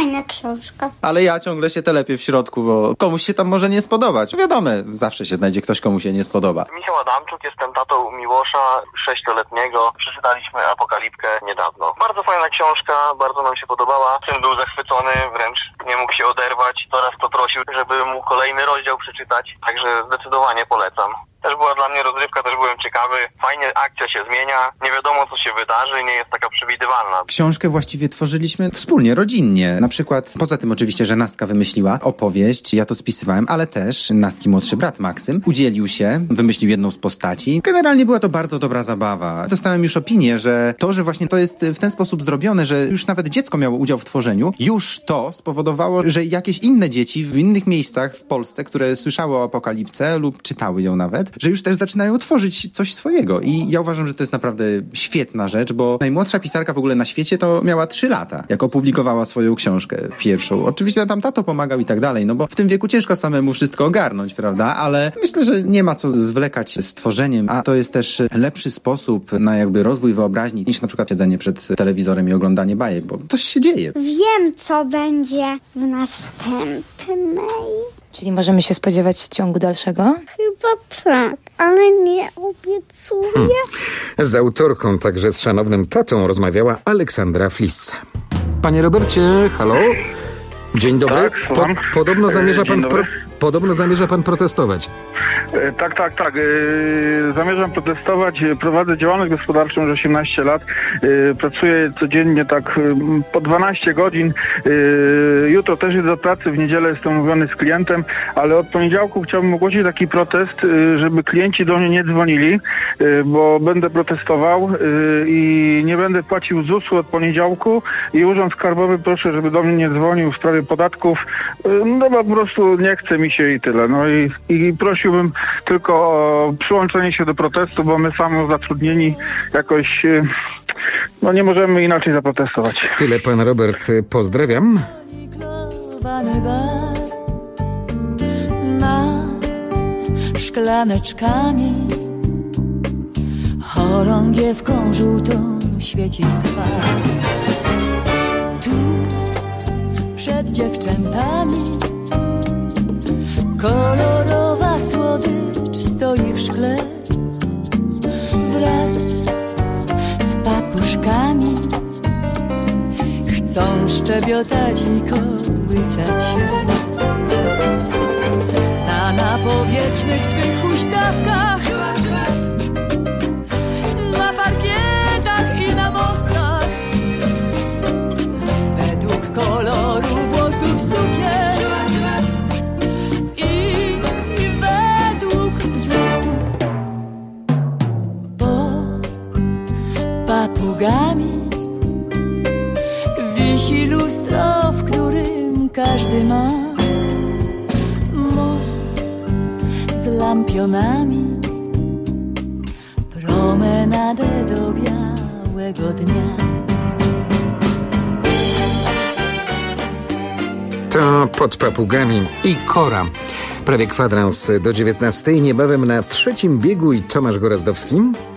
fajna książka. Ale ja ciągle się telepię w środku, bo komuś się tam może nie spodobać. Wiadomo, zawsze się znajdzie ktoś, komu się nie spodoba. Michał Adamczuk, jestem tatą Miłosza, sześcioletniego. Przeczytaliśmy Apokalipkę niedawno. Bardzo fajna książka, bardzo nam się podobała. Syn był zachwycony, wręcz nie mógł się oderwać. Coraz to prosił, żeby mu kolejny rozdział przeczytać. Także zdecydowanie polecam. Też była dla mnie rozrywka, też byłem ciekawy. Fajnie akcja się zmienia, nie wiadomo co się wydarzy, nie jest taka przewidywalna. Książkę właściwie tworzyliśmy wspólnie, rodzinnie. Na przykład, poza tym oczywiście, że Nastka wymyśliła opowieść, ja to spisywałem, ale też Nastki młodszy brat Maksym udzielił się, wymyślił jedną z postaci. Generalnie była to bardzo dobra zabawa. Dostałem już opinię, że to, że właśnie to jest w ten sposób zrobione, że już nawet dziecko miało udział w tworzeniu, już to spowodowało, że jakieś inne dzieci w innych miejscach w Polsce, które słyszały o Apokalipce lub czytały ją nawet, że już też zaczynają tworzyć coś swojego. I ja uważam, że to jest naprawdę świetna rzecz, bo najmłodsza pisarka w ogóle na świecie to miała trzy lata, jak opublikowała swoją książkę pierwszą. Oczywiście tam tato pomagał i tak dalej, no bo w tym wieku ciężko samemu wszystko ogarnąć, prawda? Ale myślę, że nie ma co zwlekać z tworzeniem, a to jest też lepszy sposób na jakby rozwój wyobraźni niż na przykład siedzenie przed telewizorem i oglądanie bajek, bo coś się dzieje. Wiem, co będzie w następnej. Czyli możemy się spodziewać ciągu dalszego? Chyba tak, ale nie obiecuję. Hmm. Z autorką, także z szanownym tatą rozmawiała Aleksandra Flissa. Panie Robercie, halo? Dzień dobry. Tak, po, podobno zamierza pan pro, podobno zamierza pan protestować. E, tak, tak, tak. E, zamierzam protestować. Prowadzę działalność gospodarczą już osiemnaście lat. E, pracuję codziennie tak e, po dwanaście godzin. E, jutro też idę do pracy, w niedzielę jestem umówiony z klientem, ale od poniedziałku chciałbym ogłosić taki protest, e, żeby klienci do mnie nie dzwonili, e, bo będę protestował e, i nie będę płacił zusu od poniedziałku i Urząd Skarbowy proszę, żeby do mnie nie dzwonił w sprawie podatków. E, no bo po prostu nie chce mi się i tyle. No i, i prosiłbym tylko o przyłączenie się do protestu, bo my samozatrudnieni jakoś no nie możemy inaczej zaprotestować. Tyle pan Robert, pozdrawiam. Na szklaneczkami chorągiewką żółtą świeci skwar. Tu przed dziewczętami kolorowa słodycz stoi w szkle wraz z papuszkami. Chcą szczebiotać i kołysać się na napowietrznych swych huśtawkach, na parkietach i na mostach, według koloru włosów sukien. Wisi lustro, w którym każdy ma most z lampionami, promenadę do białego dnia. To pod papugami i Kora. Prawie kwadrans do dziewiętnastej, niebawem na trzecim biegu i Tomasz Gorazdowski.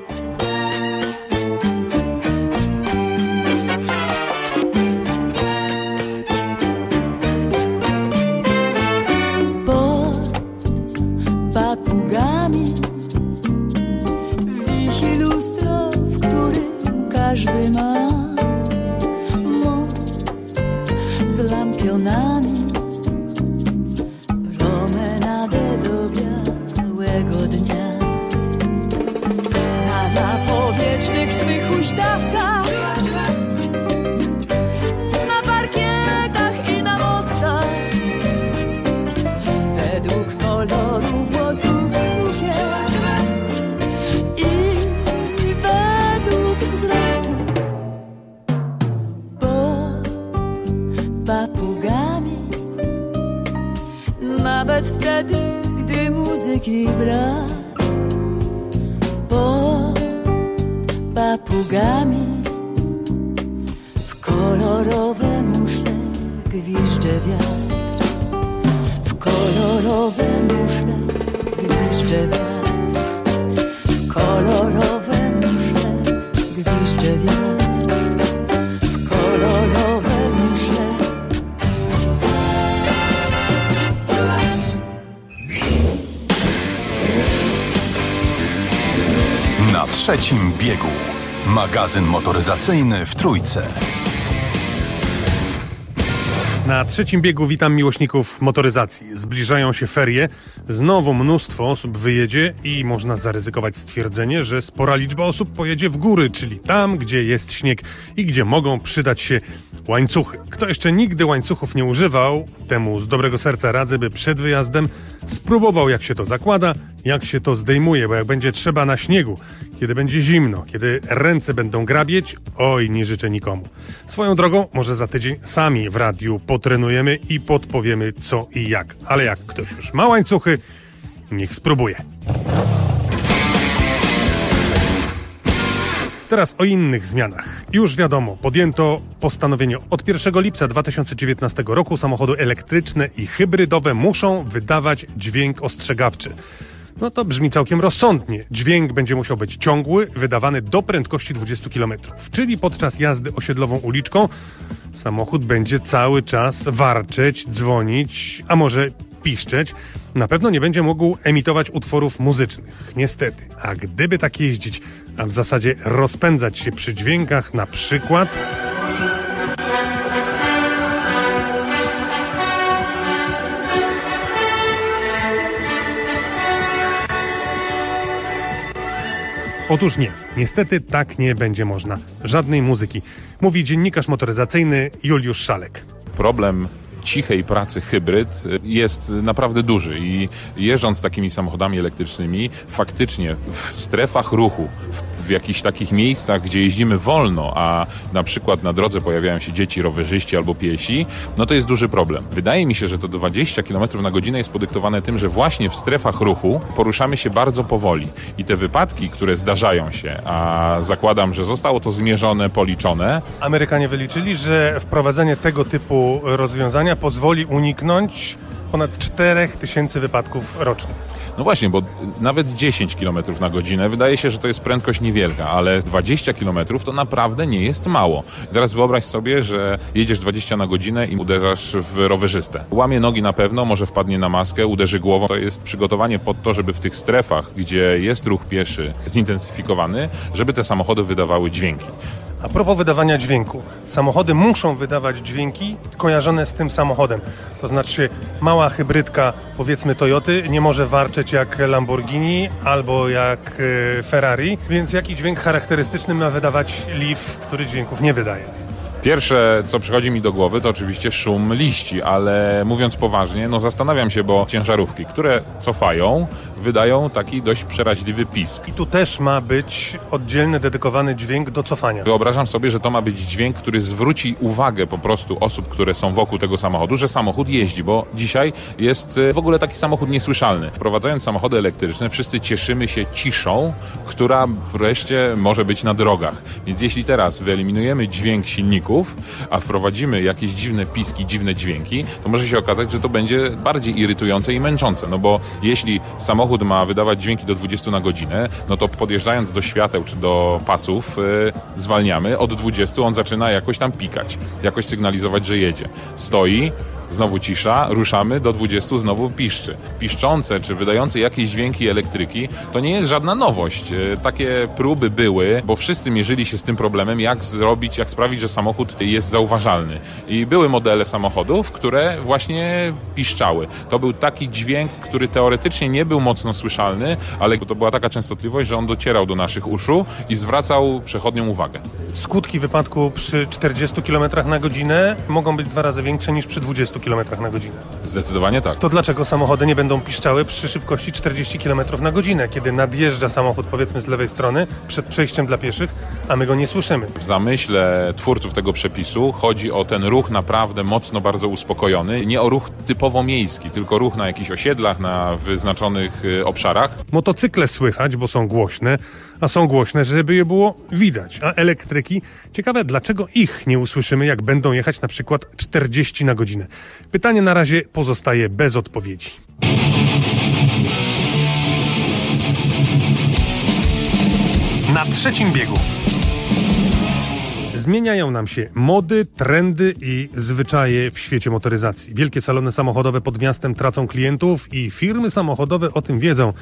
Nawet wtedy, gdy muzyki brak, pod papugami w kolorowe muszle gwizdże wiatr, w kolorowe muszle gwizdże wiatr, w kolorowe muszle gwizdże wiatr, w kolorowe muszle Na trzecim biegu. Magazyn motoryzacyjny w Trójce. Na trzecim biegu witam miłośników motoryzacji. Zbliżają się ferie. Znowu mnóstwo osób wyjedzie i można zaryzykować stwierdzenie, że spora liczba osób pojedzie w góry, czyli tam, gdzie jest śnieg i gdzie mogą przydać się łańcuchy. Kto jeszcze nigdy łańcuchów nie używał, temu z dobrego serca radzę, by przed wyjazdem spróbował, jak się to zakłada, jak się to zdejmuje, bo jak będzie trzeba na śniegu, kiedy będzie zimno, kiedy ręce będą grabieć, oj, nie życzę nikomu. Swoją drogą, może za tydzień sami w radiu potrenujemy i podpowiemy co i jak. Ale jak ktoś już ma łańcuchy, niech spróbuje. Teraz o innych zmianach. Już wiadomo, podjęto postanowienie. Od pierwszego lipca dwa tysiące dziewiętnastego roku samochody elektryczne i hybrydowe muszą wydawać dźwięk ostrzegawczy. No to brzmi całkiem rozsądnie. Dźwięk będzie musiał być ciągły, wydawany do prędkości dwudziestu kilometrów. Czyli podczas jazdy osiedlową uliczką samochód będzie cały czas warczeć, dzwonić, a może piszczeć. Na pewno nie będzie mógł emitować utworów muzycznych. Niestety. A gdyby tak jeździć, a w zasadzie rozpędzać się przy dźwiękach, na przykład... Otóż nie. Niestety tak nie będzie można. Żadnej muzyki. Mówi dziennikarz motoryzacyjny Juliusz Szalek. Problem cichej pracy hybryd jest naprawdę duży i jeżdżąc takimi samochodami elektrycznymi, faktycznie w strefach ruchu, w, w jakichś takich miejscach, gdzie jeździmy wolno, a na przykład na drodze pojawiają się dzieci, rowerzyści albo piesi, no to jest duży problem. Wydaje mi się, że to dwadzieścia kilometrów na godzinę jest podyktowane tym, że właśnie w strefach ruchu poruszamy się bardzo powoli i te wypadki, które zdarzają się, a zakładam, że zostało to zmierzone, policzone. Amerykanie wyliczyli, że wprowadzenie tego typu rozwiązania pozwoli uniknąć ponad czterech tysięcy wypadków rocznie. No właśnie, bo nawet dziesięć kilometrów na godzinę wydaje się, że to jest prędkość niewielka, ale dwadzieścia kilometrów to naprawdę nie jest mało. Teraz wyobraź sobie, że jedziesz dwadzieścia na godzinę i uderzasz w rowerzystę. Łamie nogi na pewno, może wpadnie na maskę, uderzy głową. To jest przygotowanie pod to, żeby w tych strefach, gdzie jest ruch pieszy zintensyfikowany, żeby te samochody wydawały dźwięki. A propos wydawania dźwięku. Samochody muszą wydawać dźwięki kojarzone z tym samochodem. To znaczy mała hybrydka, powiedzmy Toyoty, nie może warczeć jak Lamborghini albo jak Ferrari, więc jaki dźwięk charakterystyczny ma wydawać Leaf, który dźwięków nie wydaje? Pierwsze, co przychodzi mi do głowy, to oczywiście szum liści, ale mówiąc poważnie, no zastanawiam się, bo ciężarówki, które cofają, wydają taki dość przeraźliwy pisk. I tu też ma być oddzielny, dedykowany dźwięk do cofania. Wyobrażam sobie, że to ma być dźwięk, który zwróci uwagę po prostu osób, które są wokół tego samochodu, że samochód jeździ, bo dzisiaj jest w ogóle taki samochód niesłyszalny. Wprowadzając samochody elektryczne, wszyscy cieszymy się ciszą, która wreszcie może być na drogach. Więc jeśli teraz wyeliminujemy dźwięk silników, a wprowadzimy jakieś dziwne piski, dziwne dźwięki, to może się okazać, że to będzie bardziej irytujące i męczące. No bo jeśli samochód ma wydawać dźwięki do dwudziestu na godzinę, no to podjeżdżając do świateł czy do pasów yy, zwalniamy, od dwudziestu on zaczyna jakoś tam pikać, jakoś sygnalizować, że jedzie. Stoi, znowu cisza, ruszamy, do dwudziestu znowu piszczy. Piszczące czy wydające jakieś dźwięki elektryki to nie jest żadna nowość. Takie próby były, bo wszyscy mierzyli się z tym problemem, jak zrobić, jak sprawić, że samochód jest zauważalny. I były modele samochodów, które właśnie piszczały. To był taki dźwięk, który teoretycznie nie był mocno słyszalny, ale to była taka częstotliwość, że on docierał do naszych uszu i zwracał przechodniom uwagę. Skutki wypadku przy czterdziestu kilometrach na godzinę mogą być dwa razy większe niż przy dwudziestu kilometrach na godzinę. Zdecydowanie tak. To dlaczego samochody nie będą piszczały przy szybkości czterdziestu kilometrów na godzinę, kiedy nadjeżdża samochód, powiedzmy z lewej strony, przed przejściem dla pieszych, a my go nie słyszymy? W zamyśle twórców tego przepisu chodzi o ten ruch naprawdę mocno bardzo uspokojony. Nie o ruch typowo miejski, tylko ruch na jakichś osiedlach, na wyznaczonych obszarach. Motocykle słychać, bo są głośne, a są głośne, żeby je było widać. A elektryki, ciekawe, dlaczego ich nie usłyszymy, jak będą jechać na przykład czterdzieści na godzinę. Pytanie na razie pozostaje bez odpowiedzi. Na trzecim biegu. Zmieniają nam się mody, trendy i zwyczaje w świecie motoryzacji. Wielkie salony samochodowe pod miastem tracą klientów i firmy samochodowe o tym wiedzą.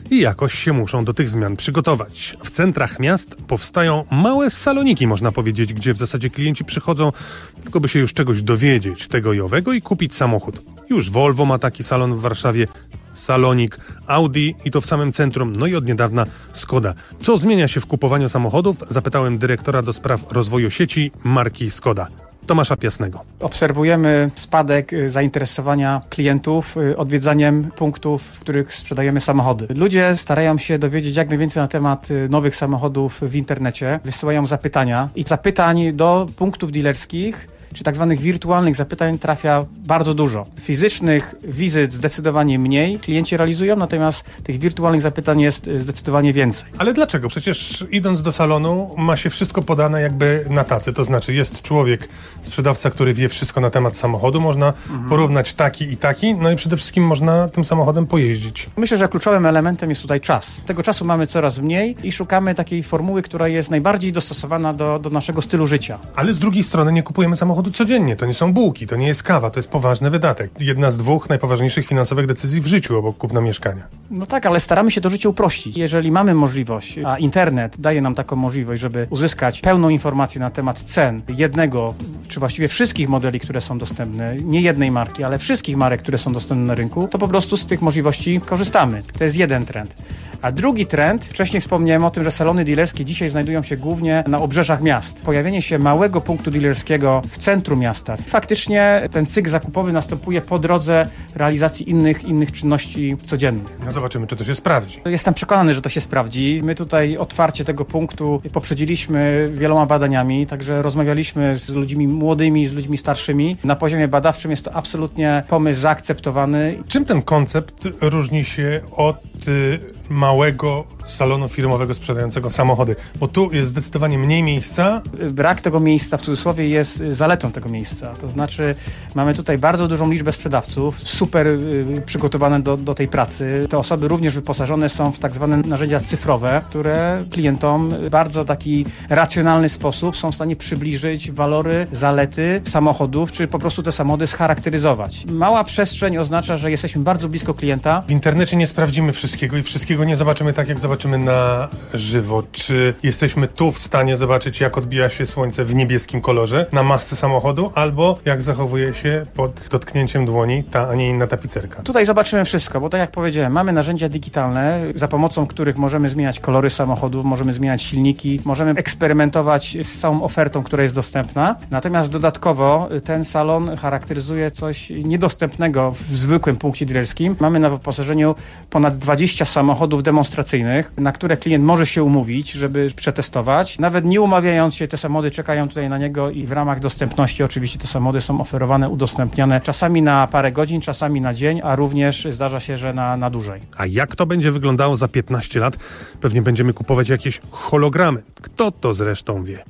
i jakoś się muszą do tych zmian przygotować. W centrach miast powstają małe saloniki, można powiedzieć, gdzie w zasadzie klienci przychodzą tylko by się już czegoś dowiedzieć, tego i owego i kupić samochód. Już Volvo ma taki salon w Warszawie, Salonik, Audi i to w samym centrum, no i od niedawna Skoda. Co zmienia się w kupowaniu samochodów? Zapytałem dyrektora do spraw rozwoju sieci marki Skoda, Tomasza Piasnego. Obserwujemy spadek zainteresowania klientów odwiedzaniem punktów, w których sprzedajemy samochody. Ludzie starają się dowiedzieć jak najwięcej na temat nowych samochodów w internecie, wysyłają zapytania i zapytań do punktów dealerskich czy tak zwanych wirtualnych zapytań trafia bardzo dużo. Fizycznych wizyt zdecydowanie mniej klienci realizują, natomiast tych wirtualnych zapytań jest zdecydowanie więcej. Ale dlaczego? Przecież idąc do salonu ma się wszystko podane jakby na tacy, to znaczy jest człowiek, sprzedawca, który wie wszystko na temat samochodu, można mhm. porównać taki i taki, no i przede wszystkim można tym samochodem pojeździć. Myślę, że kluczowym elementem jest tutaj czas. Tego czasu mamy coraz mniej i szukamy takiej formuły, która jest najbardziej dostosowana do, do naszego stylu życia. Ale z drugiej strony nie kupujemy samochodu codziennie, to nie są bułki, to nie jest kawa, to jest poważny wydatek. Jedna z dwóch najpoważniejszych finansowych decyzji w życiu obok kupna mieszkania. No tak, ale staramy się to życie uprościć. Jeżeli mamy możliwość, a internet daje nam taką możliwość, żeby uzyskać pełną informację na temat cen jednego, czy właściwie wszystkich modeli, które są dostępne, nie jednej marki, ale wszystkich marek, które są dostępne na rynku, to po prostu z tych możliwości korzystamy. To jest jeden trend. A drugi trend, wcześniej wspomniałem o tym, że salony dealerskie dzisiaj znajdują się głównie na obrzeżach miast. Pojawienie się małego punktu dealerskiego w centrum miasta. Faktycznie ten cykl zakupowy następuje po drodze realizacji innych, innych czynności codziennych. No zobaczymy, czy to się sprawdzi. Jestem przekonany, że to się sprawdzi. My tutaj otwarcie tego punktu poprzedziliśmy wieloma badaniami, także rozmawialiśmy z ludźmi młodymi, z ludźmi starszymi. Na poziomie badawczym jest to absolutnie pomysł zaakceptowany. Czym ten koncept różni się od y, małego salonu firmowego sprzedającego samochody? Bo tu jest zdecydowanie mniej miejsca. Brak tego miejsca, w cudzysłowie, jest zaletą tego miejsca. To znaczy mamy tutaj bardzo dużą liczbę sprzedawców, super y, przygotowane do, do tej pracy. Te osoby również wyposażone są w tak zwane narzędzia cyfrowe, które klientom w bardzo taki racjonalny sposób są w stanie przybliżyć walory, zalety samochodów, czy po prostu te samochody scharakteryzować. Mała przestrzeń oznacza, że jesteśmy bardzo blisko klienta. W internecie nie sprawdzimy wszystkiego i wszystkiego nie zobaczymy tak, jak zobaczymy na żywo. Czy jesteśmy tu w stanie zobaczyć, jak odbija się słońce w niebieskim kolorze na masce samochodu, albo jak zachowuje się pod dotknięciem dłoni ta, a nie inna tapicerka? Tutaj zobaczymy wszystko, bo tak jak powiedziałem, mamy narzędzia digitalne, za pomocą których możemy zmieniać kolory samochodów, możemy zmieniać silniki, możemy eksperymentować z całą ofertą, która jest dostępna. Natomiast dodatkowo ten salon charakteryzuje coś niedostępnego w zwykłym punkcie dealerskim. Mamy na wyposażeniu ponad dwadzieścia samochodów demonstracyjnych, na które klient może się umówić, żeby przetestować. Nawet nie umawiając się, te samochody czekają tutaj na niego i w ramach dostępności oczywiście te samochody są oferowane, udostępniane czasami na parę godzin, czasami na dzień, a również zdarza się, że na, na dłużej. A jak to będzie wyglądało za piętnaście lat? Pewnie będziemy kupować jakieś hologramy. Kto to zresztą wie?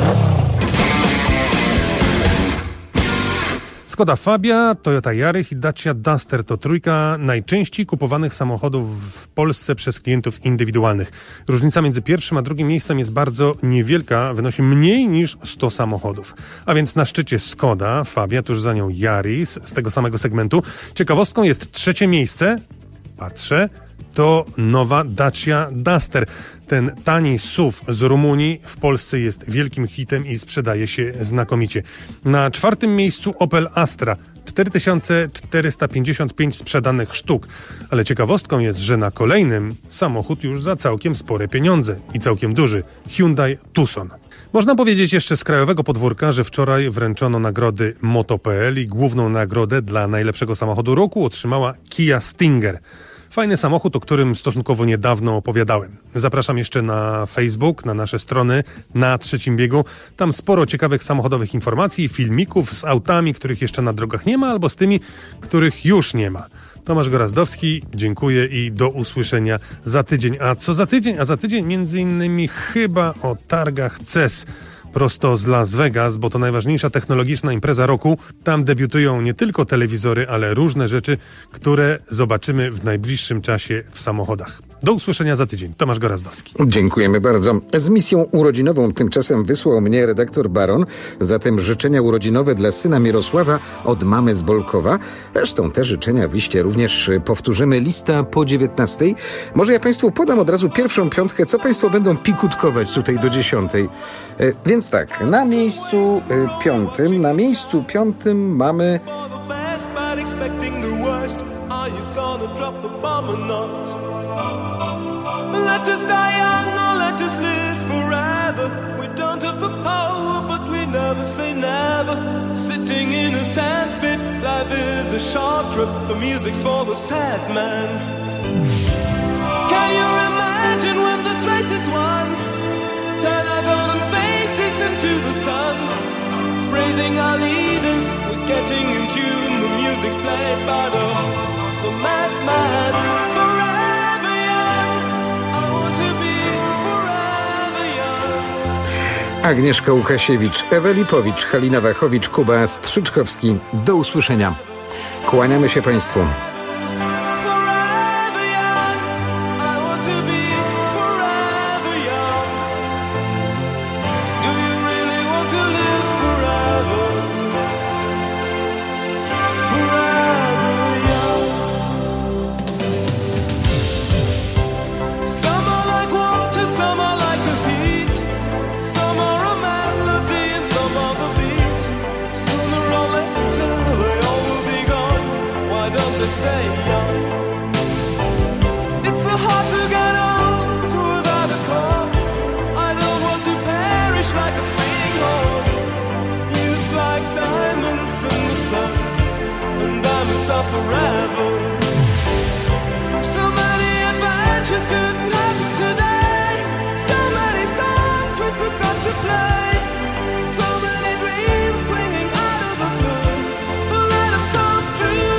Skoda Fabia, Toyota Yaris i Dacia Duster to trójka najczęściej kupowanych samochodów w Polsce przez klientów indywidualnych. Różnica między pierwszym a drugim miejscem jest bardzo niewielka, wynosi mniej niż sto samochodów. A więc na szczycie Skoda, Fabia, tuż za nią Yaris z tego samego segmentu. Ciekawostką jest trzecie miejsce, patrzę, to nowa Dacia Duster. Ten tani S U V z Rumunii w Polsce jest wielkim hitem i sprzedaje się znakomicie. Na czwartym miejscu Opel Astra. cztery tysiące czterysta pięćdziesiąt pięć sprzedanych sztuk. Ale ciekawostką jest, że na kolejnym samochód już za całkiem spore pieniądze i całkiem duży. Hyundai Tucson. Można powiedzieć jeszcze z krajowego podwórka, że wczoraj wręczono nagrody Moto kropka pe el i główną nagrodę dla najlepszego samochodu roku otrzymała Kia Stinger. Fajny samochód, o którym stosunkowo niedawno opowiadałem. Zapraszam jeszcze na Facebook, na nasze strony, na Trzecim Biegu. Tam sporo ciekawych samochodowych informacji, filmików z autami, których jeszcze na drogach nie ma, albo z tymi, których już nie ma. Tomasz Gorazdowski, dziękuję i do usłyszenia za tydzień. A co za tydzień? A za tydzień między innymi chyba o targach C E S. Prosto z Las Vegas, bo to najważniejsza technologiczna impreza roku. Tam debiutują nie tylko telewizory, ale różne rzeczy, które zobaczymy w najbliższym czasie w samochodach. Do usłyszenia za tydzień. Tomasz Gorazdowski. Dziękujemy bardzo. Z misją urodzinową tymczasem wysłał mnie redaktor Baron. Zatem życzenia urodzinowe dla syna Mirosława od mamy z Bolkowa. Zresztą te życzenia w liście również powtórzymy. Lista po dziewiętnastej. Może ja Państwu podam od razu pierwszą piątkę, co Państwo będą pikutkować tutaj do dziesiątej. E, więc tak, na miejscu e, piątym, na miejscu piątym mamy... Let us die young or let us live forever. We don't have the power, but we never say never. Sitting in a sandpit, life is a short trip. The music's for the sad man. Can you imagine when this race is won? Turn our golden faces into the sun. Praising our leaders, we're getting in tune. The music's played by the, the madman. Forever young, I want to be forever young. Agnieszka Łukasiewicz, Ewa Lipowicz, Halina Wachowicz, Kuba Strzyczkowski. Do usłyszenia. Kłaniamy się Państwu. Stay young. It's so hard to get old without a cause. I don't want to perish like a fleeing horse. Used like diamonds in the sun, and diamonds are forever. So many adventures couldn't happen today. So many songs we forgot to play. So many dreams swinging out of the blue. But let them come true.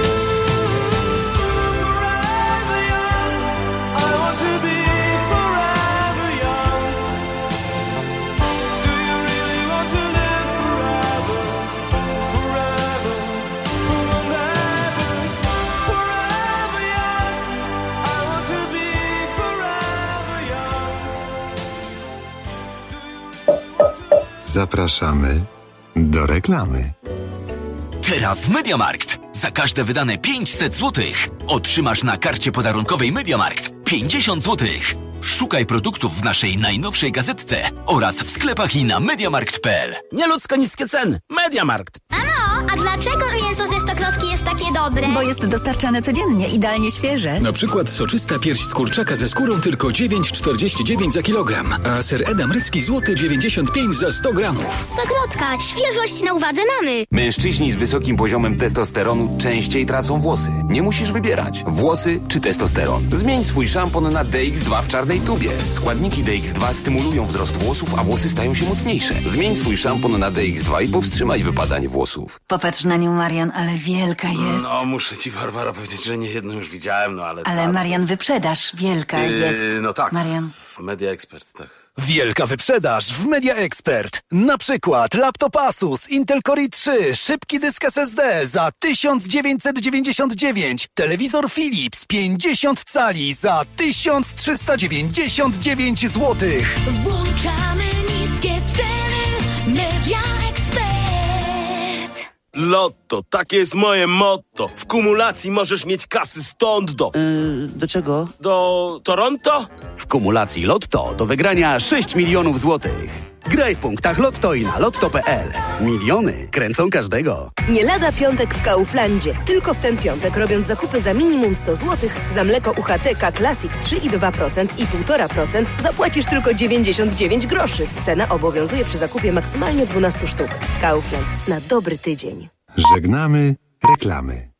Zapraszamy do reklamy. Teraz w Mediamarkt. Za każde wydane pięćset złotych otrzymasz na karcie podarunkowej Mediamarkt pięćdziesiąt złotych. Szukaj produktów w naszej najnowszej gazetce oraz w sklepach i na mediamarkt kropka p l. Nieludzko niskie ceny. Mediamarkt. Mamo, a dlaczego mięso ze Stokrotki jest takie dobre? Bo jest dostarczane codziennie, idealnie świeże. Na przykład soczysta pierś z kurczaka ze skórą tylko dziewięć czterdzieści dziewięć za kilogram, a ser edam rycki złoty dziewięćdziesiąt pięć za sto gramów. Stokrotka, świeżość na uwadze mamy. Mężczyźni z wysokim poziomem testosteronu częściej tracą włosy. Nie musisz wybierać, włosy czy testosteron. Zmień swój szampon na D X dwa w czarnej tubie. Składniki D X dwa stymulują wzrost włosów, a włosy stają się mocniejsze. Zmień swój szampon na D X dwa i powstrzymaj wypadanie włosów. Popatrz na nią, Marian, ale wielka jest. No, muszę ci, Barbara, powiedzieć, że nie jedną już widziałem, no ale... Ale ta, Marian, to... wyprzedaż, wielka yy, jest. No tak. Marian. Media Expert, tak. Wielka wyprzedaż w Media Expert. Na przykład laptop Asus Intel Core i trzy, szybki dysk S S D za tysiąc dziewięćset dziewięćdziesiąt dziewięć, telewizor Philips pięćdziesiąt cali za tysiąc trzysta dziewięćdziesiąt dziewięć złotych. Włączamy niskie ceny. Media Expert. Lotto, takie jest moje motto. W kumulacji możesz mieć kasy stąd do... Yy, do czego? Do Toronto? W kumulacji Lotto do wygrania sześć milionów złotych. Graj w punktach Lotto i na lotto kropka p l. Miliony kręcą każdego. Nie lada piątek w Kauflandzie. Tylko w ten piątek, robiąc zakupy za minimum sto złotych, za mleko U H T K Classic trzy i dwa procent i półtora procent zapłacisz tylko dziewięćdziesiąt dziewięć groszy. Cena obowiązuje przy zakupie maksymalnie dwunastu sztuk. Kaufland. Na dobry tydzień. Żegnamy reklamy.